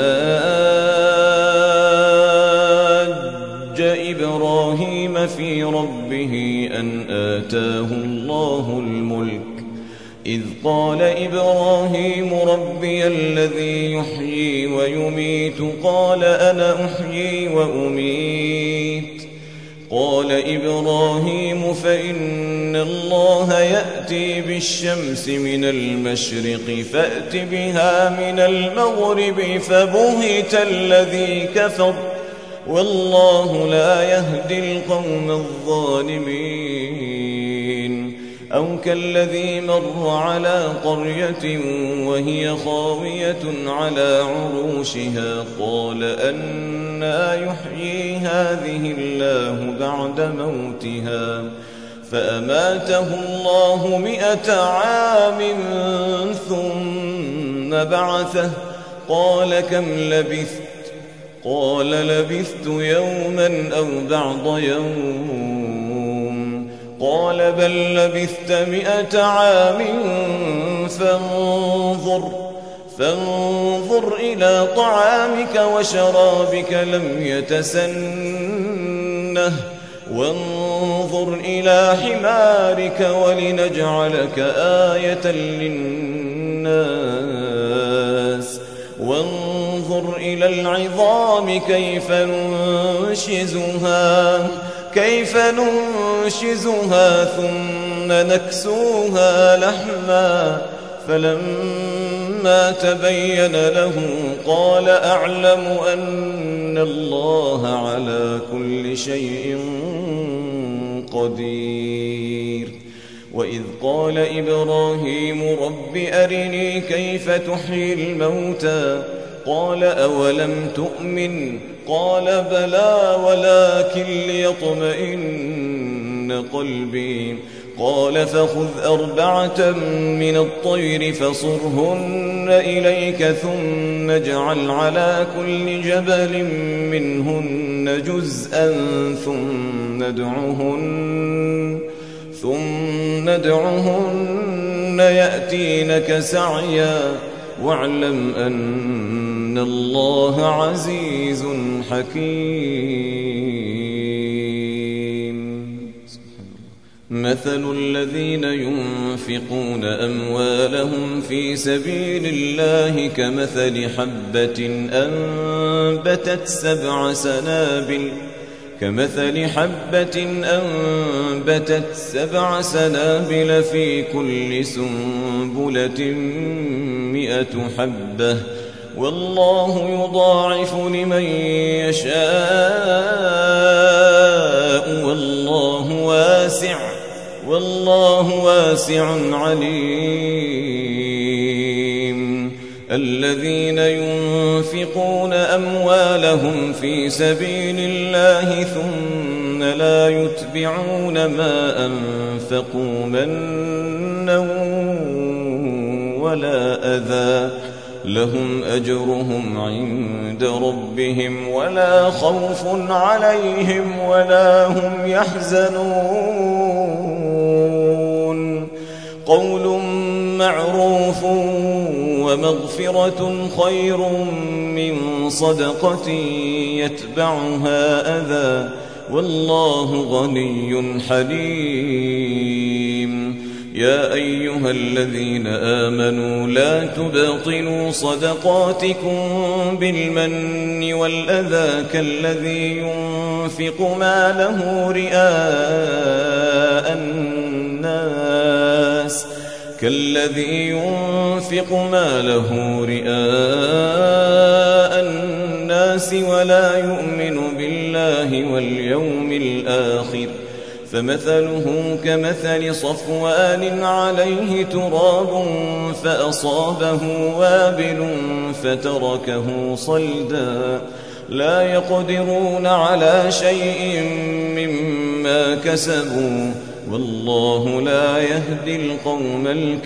حاج إبراهيم في ربه أن آتاه الله الملك إذ قال إبراهيم ربي الذي يحيي ويميت قال أنا أحيي وأميت قال إبراهيم فإن الله يأتي بالشمس من المشرق فأت بها من المغرب فبهت الذي كفر والله لا يهدي القوم الظالمين. أو كالذي مر على قرية وهي خاوية على عروشها قال أنى يحيي هذه الله بعد موتها فأماته الله 100 عام ثم بعثه قال كم لبثت قال لبثت يوما أو بعض يوم قال بل لبثت 100 عام فانظر إلى طعامك وشرابك لم يتسنه وانظر إلى حمارك ولنجعلك آية للناس وانظر إلى العظام كيف ننشزها ثم نكسوها لحما فلما تبين له قال أعلم أن الله على كل شيء قدير. وإذ قال إبراهيم رب أرني كيف تحيي الموتى قال أولم تؤمن قال بلى ولكن ليطمئن قلبي قال فخذ 4 من الطير فصرهن إليك ثم اجعل على كل جبل منهن جزءا ثم ادعهن يأتينك سعيا واعلم أن الله عزيز حكيم. مثل الذين ينفقون أموالهم في سبيل الله كمثل حبة أنبتت 7 سنابل في كل سنبلة 100 حبة والله يضاعف لمن يشاء والله واسع عليم. الذين ينفقون أموالهم في سبيل الله ثم لا يتبعون ما أنفقوا منا ولا أذى لهم أجرهم عند ربهم ولا خوف عليهم ولا هم يحزنون قول معروف ومغفرة خير من صدقة يتبعها أذى والله غني حليم يا أيها الذين آمنوا لا تبطلوا صدقاتكم بالمن والأذى كالذي ينفق ماله رئاء الناس ولا يؤمن بالله واليوم الآخر فمثله كمثل صفوان عليه تراب فأصابه وابل فتركه صلدا لا يقدرون على شيء مما كسبوا والله لا يهدي القوم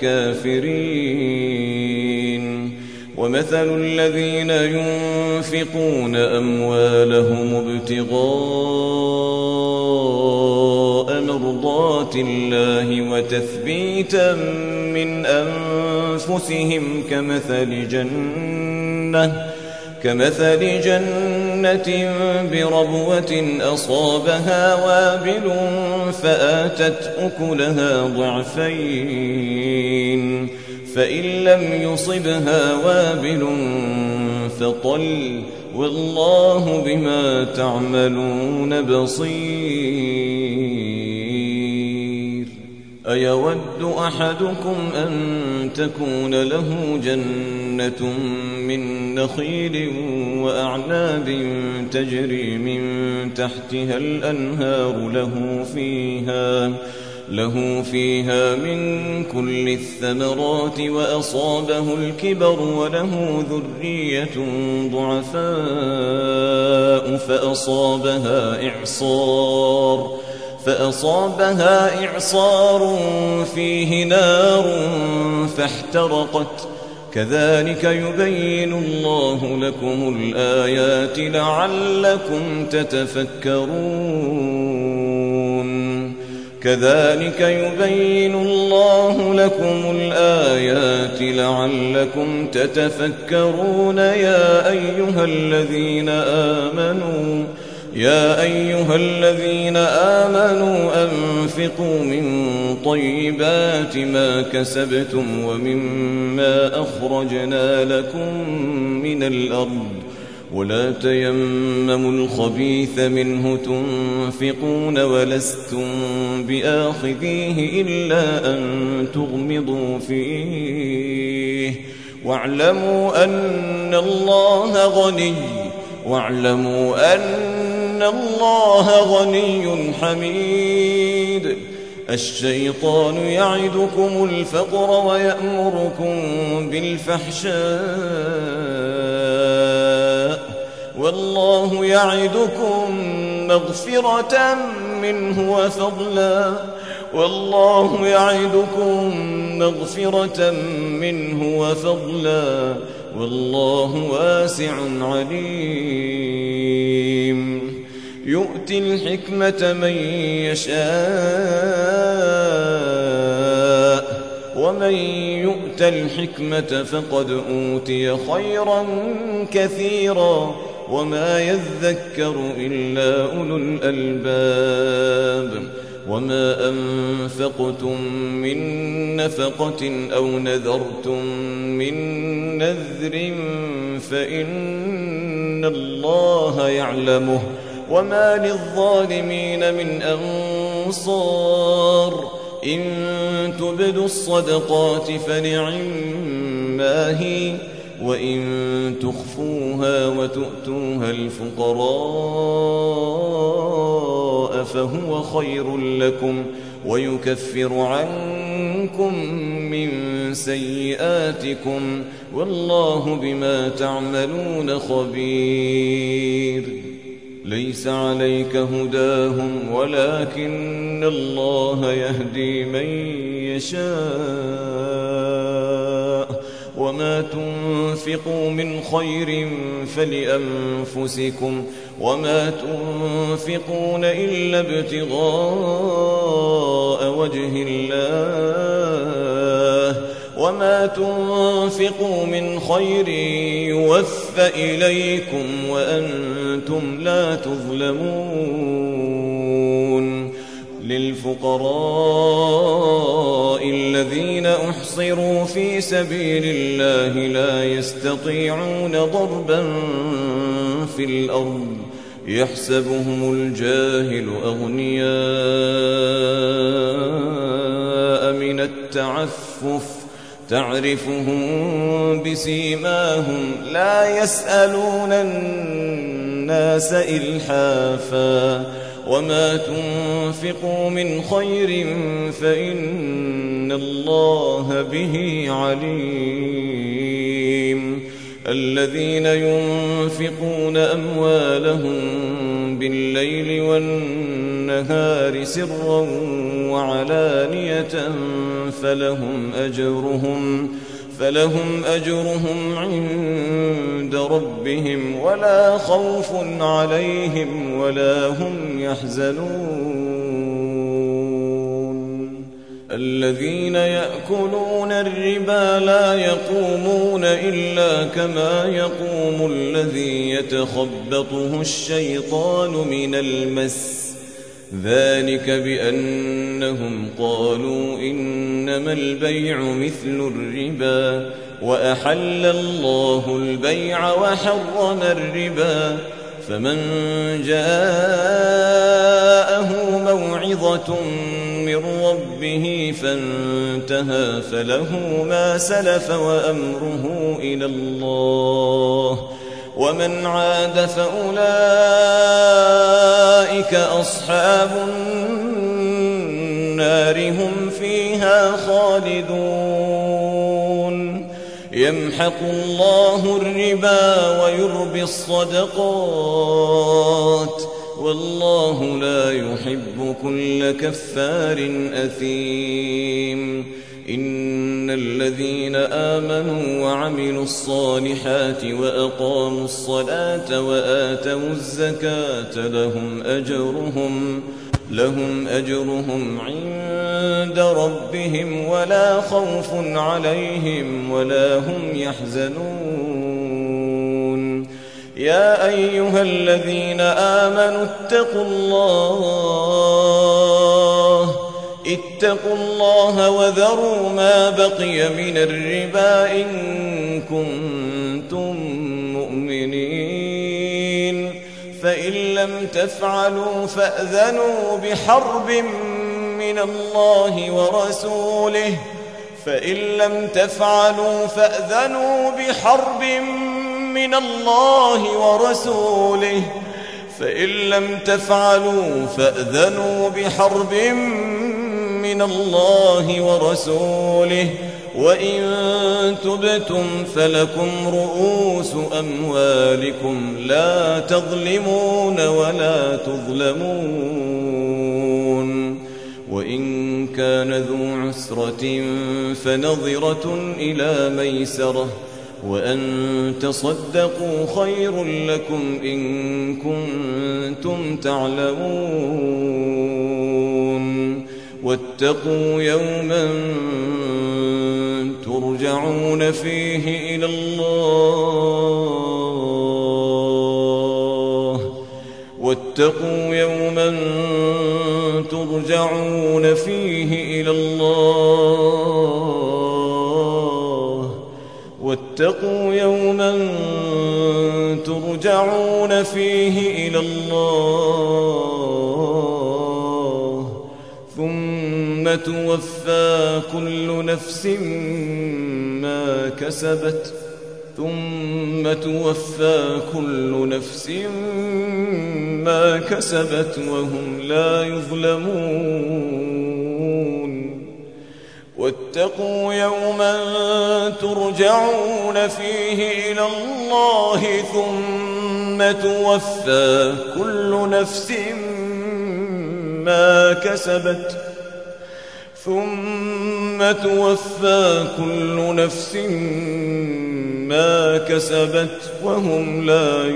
الكافرين ومثل الذين ينفقون أموالهم ابتغاء مرضات الله وتثبيتا من أنفسهم كمثل جنة بربوة أصابها وابل فآتت أكلها ضعفين فإن لم يصبها وابل فطل والله بما تعملون بصير أيود أحدكم أن تكون له جنة من نخيل وأعناب تجري من تحتها الأنهار له فيها من كل الثمرات وأصابه الكبر وله ذرية ضعفاء فأصابها إعصار فيه نار فاحترقت كذلك يبين الله لكم الآيات لعلكم تتفكرون يا أيها الذين آمنوا أنفقوا من طيبات ما كسبتم ومما أخرجنا لكم من الأرض ولا تيمموا الخبيث منه تنفقون ولستم بآخذيه إلا أن تغمضوا فيه واعلموا أن الله غني حميد الشيطان يعدكم الفقر ويأمركم بالفحشاء والله يعدكم مغفرة منه وفضلا والله واسع عليم يؤتي الحكمة من يشاء ومن يؤت الحكمة فقد أوتي خيرا كثيرا وما يذكر إلا أولو الألباب وما أنفقتم من نفقة أو نذرتم من نذر فإن الله يعلمه وما للظالمين من أنصار إن تبدوا الصدقات فنعما هي وإن تخفوها وتؤتوها الفقراء فهو خير لكم ويكفر عنكم من سيئاتكم والله بما تعملون خبير ليس عليك هداهم ولكن الله يهدي من يشاء وما تنفقوا من خير فلأنفسكم وما تنفقون إلا ابتغاء وجه الله وما تنفقوا من خير يوفى إليكم وأنتم لا تظلمون للفقراء الذين أحصروا في سبيل الله لا يستطيعون ضربا في الأرض يحسبهم الجاهل أغنياء من التعفف تعرفهم بسيماهم لا يسألون الناس إلحافا وما تنفقوا من خير فإن الله به عليم الذين ينفقون أموالهم بالليل والنهار سرا وعلانية فلهم أجرهم عند ربهم ولا خوف عليهم ولا هم يحزنون الذين يأكلون الربا لا يقومون إلا كما يقوم الذي يتخبطه الشيطان من المس ذلك بأنهم قالوا إنما البيع مثل الربا وأحل الله البيع وحرم الربا فمن جاءه موعظة من ربه فانتهى فله ما سلف وأمره إلى الله ومن عاد فأولئك أصحاب النار هم فيها خالدون يمحق الله الربا ويربي الصدقات والله لا يحب كل كفار أثيم إن الذين آمنوا وعملوا الصالحات وأقاموا الصلاة وآتوا الزكاة لهم أجرهم عند ربهم ولا خوف عليهم ولا هم يحزنون يا أيها الذين آمنوا اتقوا الله وذروا ما بقي من الربا إن كنتم مؤمنين فإن لم تفعلوا فأذنوا بحرب من الله ورسوله وإن تبتم فلكم رؤوس أموالكم لا تظلمون ولا تظلمون وإن كان ذو عسرة فنظرة إلى ميسرة وأن تصدقوا خير لكم إن كنتم تعلمون واتقوا يوما ترجعون فيه إلى الله واتقوا يوما ترجعون فيه إلى الله واتقوا يوما ترجعون فيه إلى الله ثم توفى كل نفس ما كسبت وهم لا يظلمون واتقوا يوما ترجعون فيه إلى الله ثم توفى كل نفس ما كسبت ثم توفى كل نفس ما كسبت وهم لا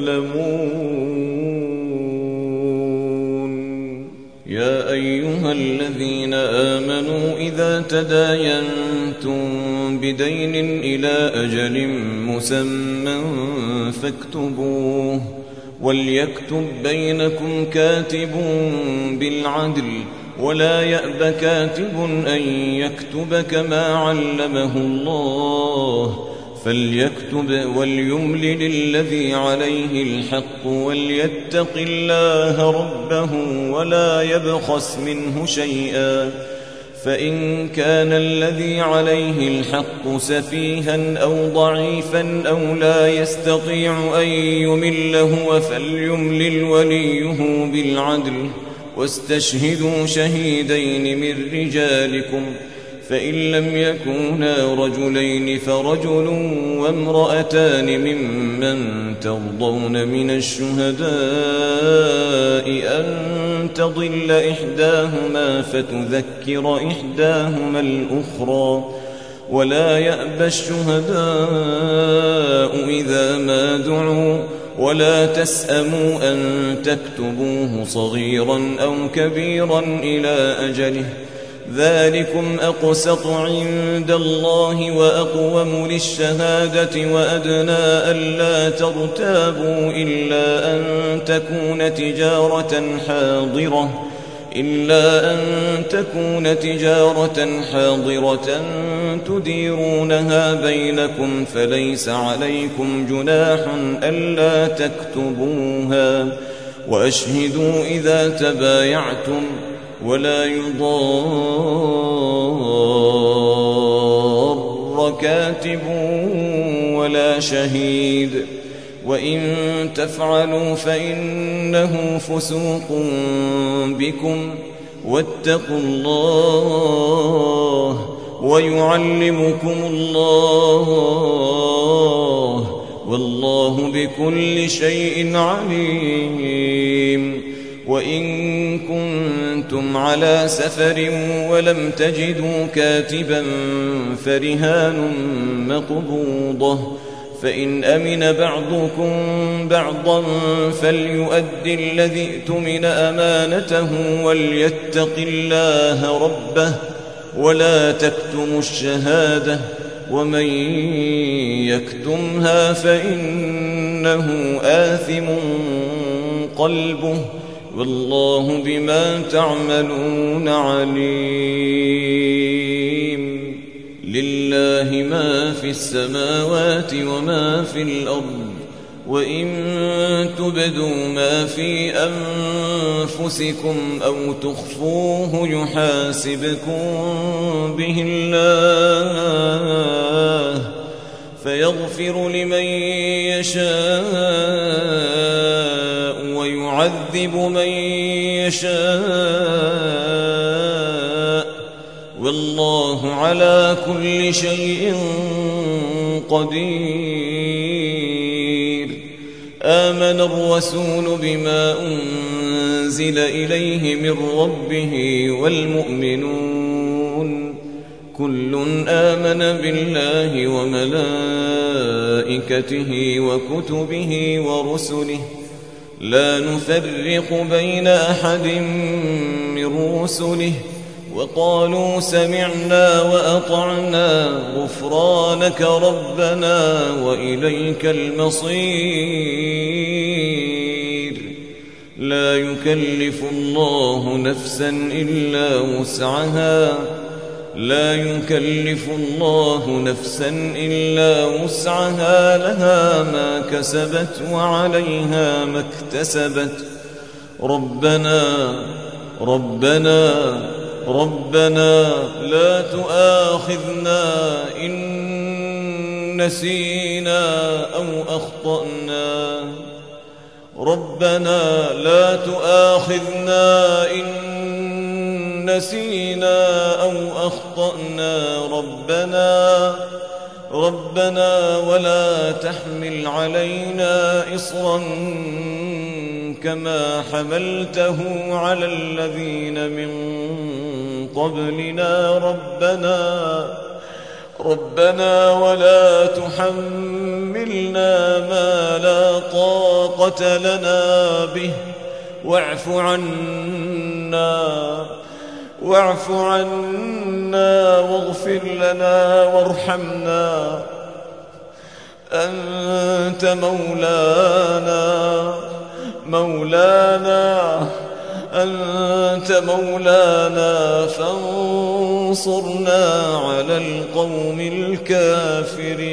يظلمون. يا أيها الذين آمنوا إذا تداينتم بدين إلى أجل مسمى فاكتبوه، وليكتب بينكم كاتب بالعدل، ولا يأب كاتب أن يكتب كما علمه الله، فليكتب وليملل الذي عليه الحق وليتق الله ربه ولا يبخس منه شيئا، فإن كان الذي عليه الحق سفيها أو ضعيفا أو لا يستطيع أن يمل هو فليملل وليه بالعدل، واستشهدوا شهيدين من رجالكم، فإن لم يكونا رجلين فرجل وامرأتان ممن ترضون من الشهداء أن تضل إحداهما فتذكر إحداهما الأخرى، ولا يأبى الشهداء إذا ما دعوا، ولا تسأموا أن تكتبوه صغيرا أو كبيرا إلى أجله، ذلكم أقسط عند الله وأقوم للشهادة وأدنى ألا ترتابوا إلا أن تكون تجارة حاضرة تديرونها بينكم، فليس عليكم جناح ألا تكتبوها، وأشهدوا إذا تبايعتم، ولا يضار كاتب ولا شهيد، وإن تفعلوا فإنه فسوق بكم، واتقوا الله ويعلمكم الله، والله بكل شيء عليم. وإن كنتم على سفر ولم تجدوا كاتبا فرهان مقبوضة، فإن أمن بعضكم بعضا فليؤدي الذي اؤتمن أمانته وليتق الله ربه، ولا تكتموا الشهادة، ومن يكتمها فإنه آثم قلبه، والله بما تعملون عليم. لله ما في السماوات وما في الأرض، وإن تبدوا ما في أنفسكم أو تخفوه يحاسبكم به الله، فيغفر لمن يشاء ويعذب من يشاء، والله على كل شيء قدير. آمن الرسول بما أنزل إليه من ربه والمؤمنون كل آمن بالله وملائكته وكتبه ورسله، لا نفرق بين أحد من رسله، وقالوا سمعنا وأطعنا غفرانك ربنا وإليك المصير. لا يكلف الله نفسا إلا وسعها، لها ما كسبت وعليها ما اكتسبت. ربنا لا تؤاخذنا إن نسينا أو أخطأنا، ربنا لا تؤاخذنا إن نسينا أو أخطأنا، ربنا ولا تحمل علينا إصرا كما حملته على الذين من قبلنا ربنا ولا تحملنا ما لا طاقة لنا به واعف عنا واغفر لنا وارحمنا أنت مولانا فانصرنا على القوم الكافرين.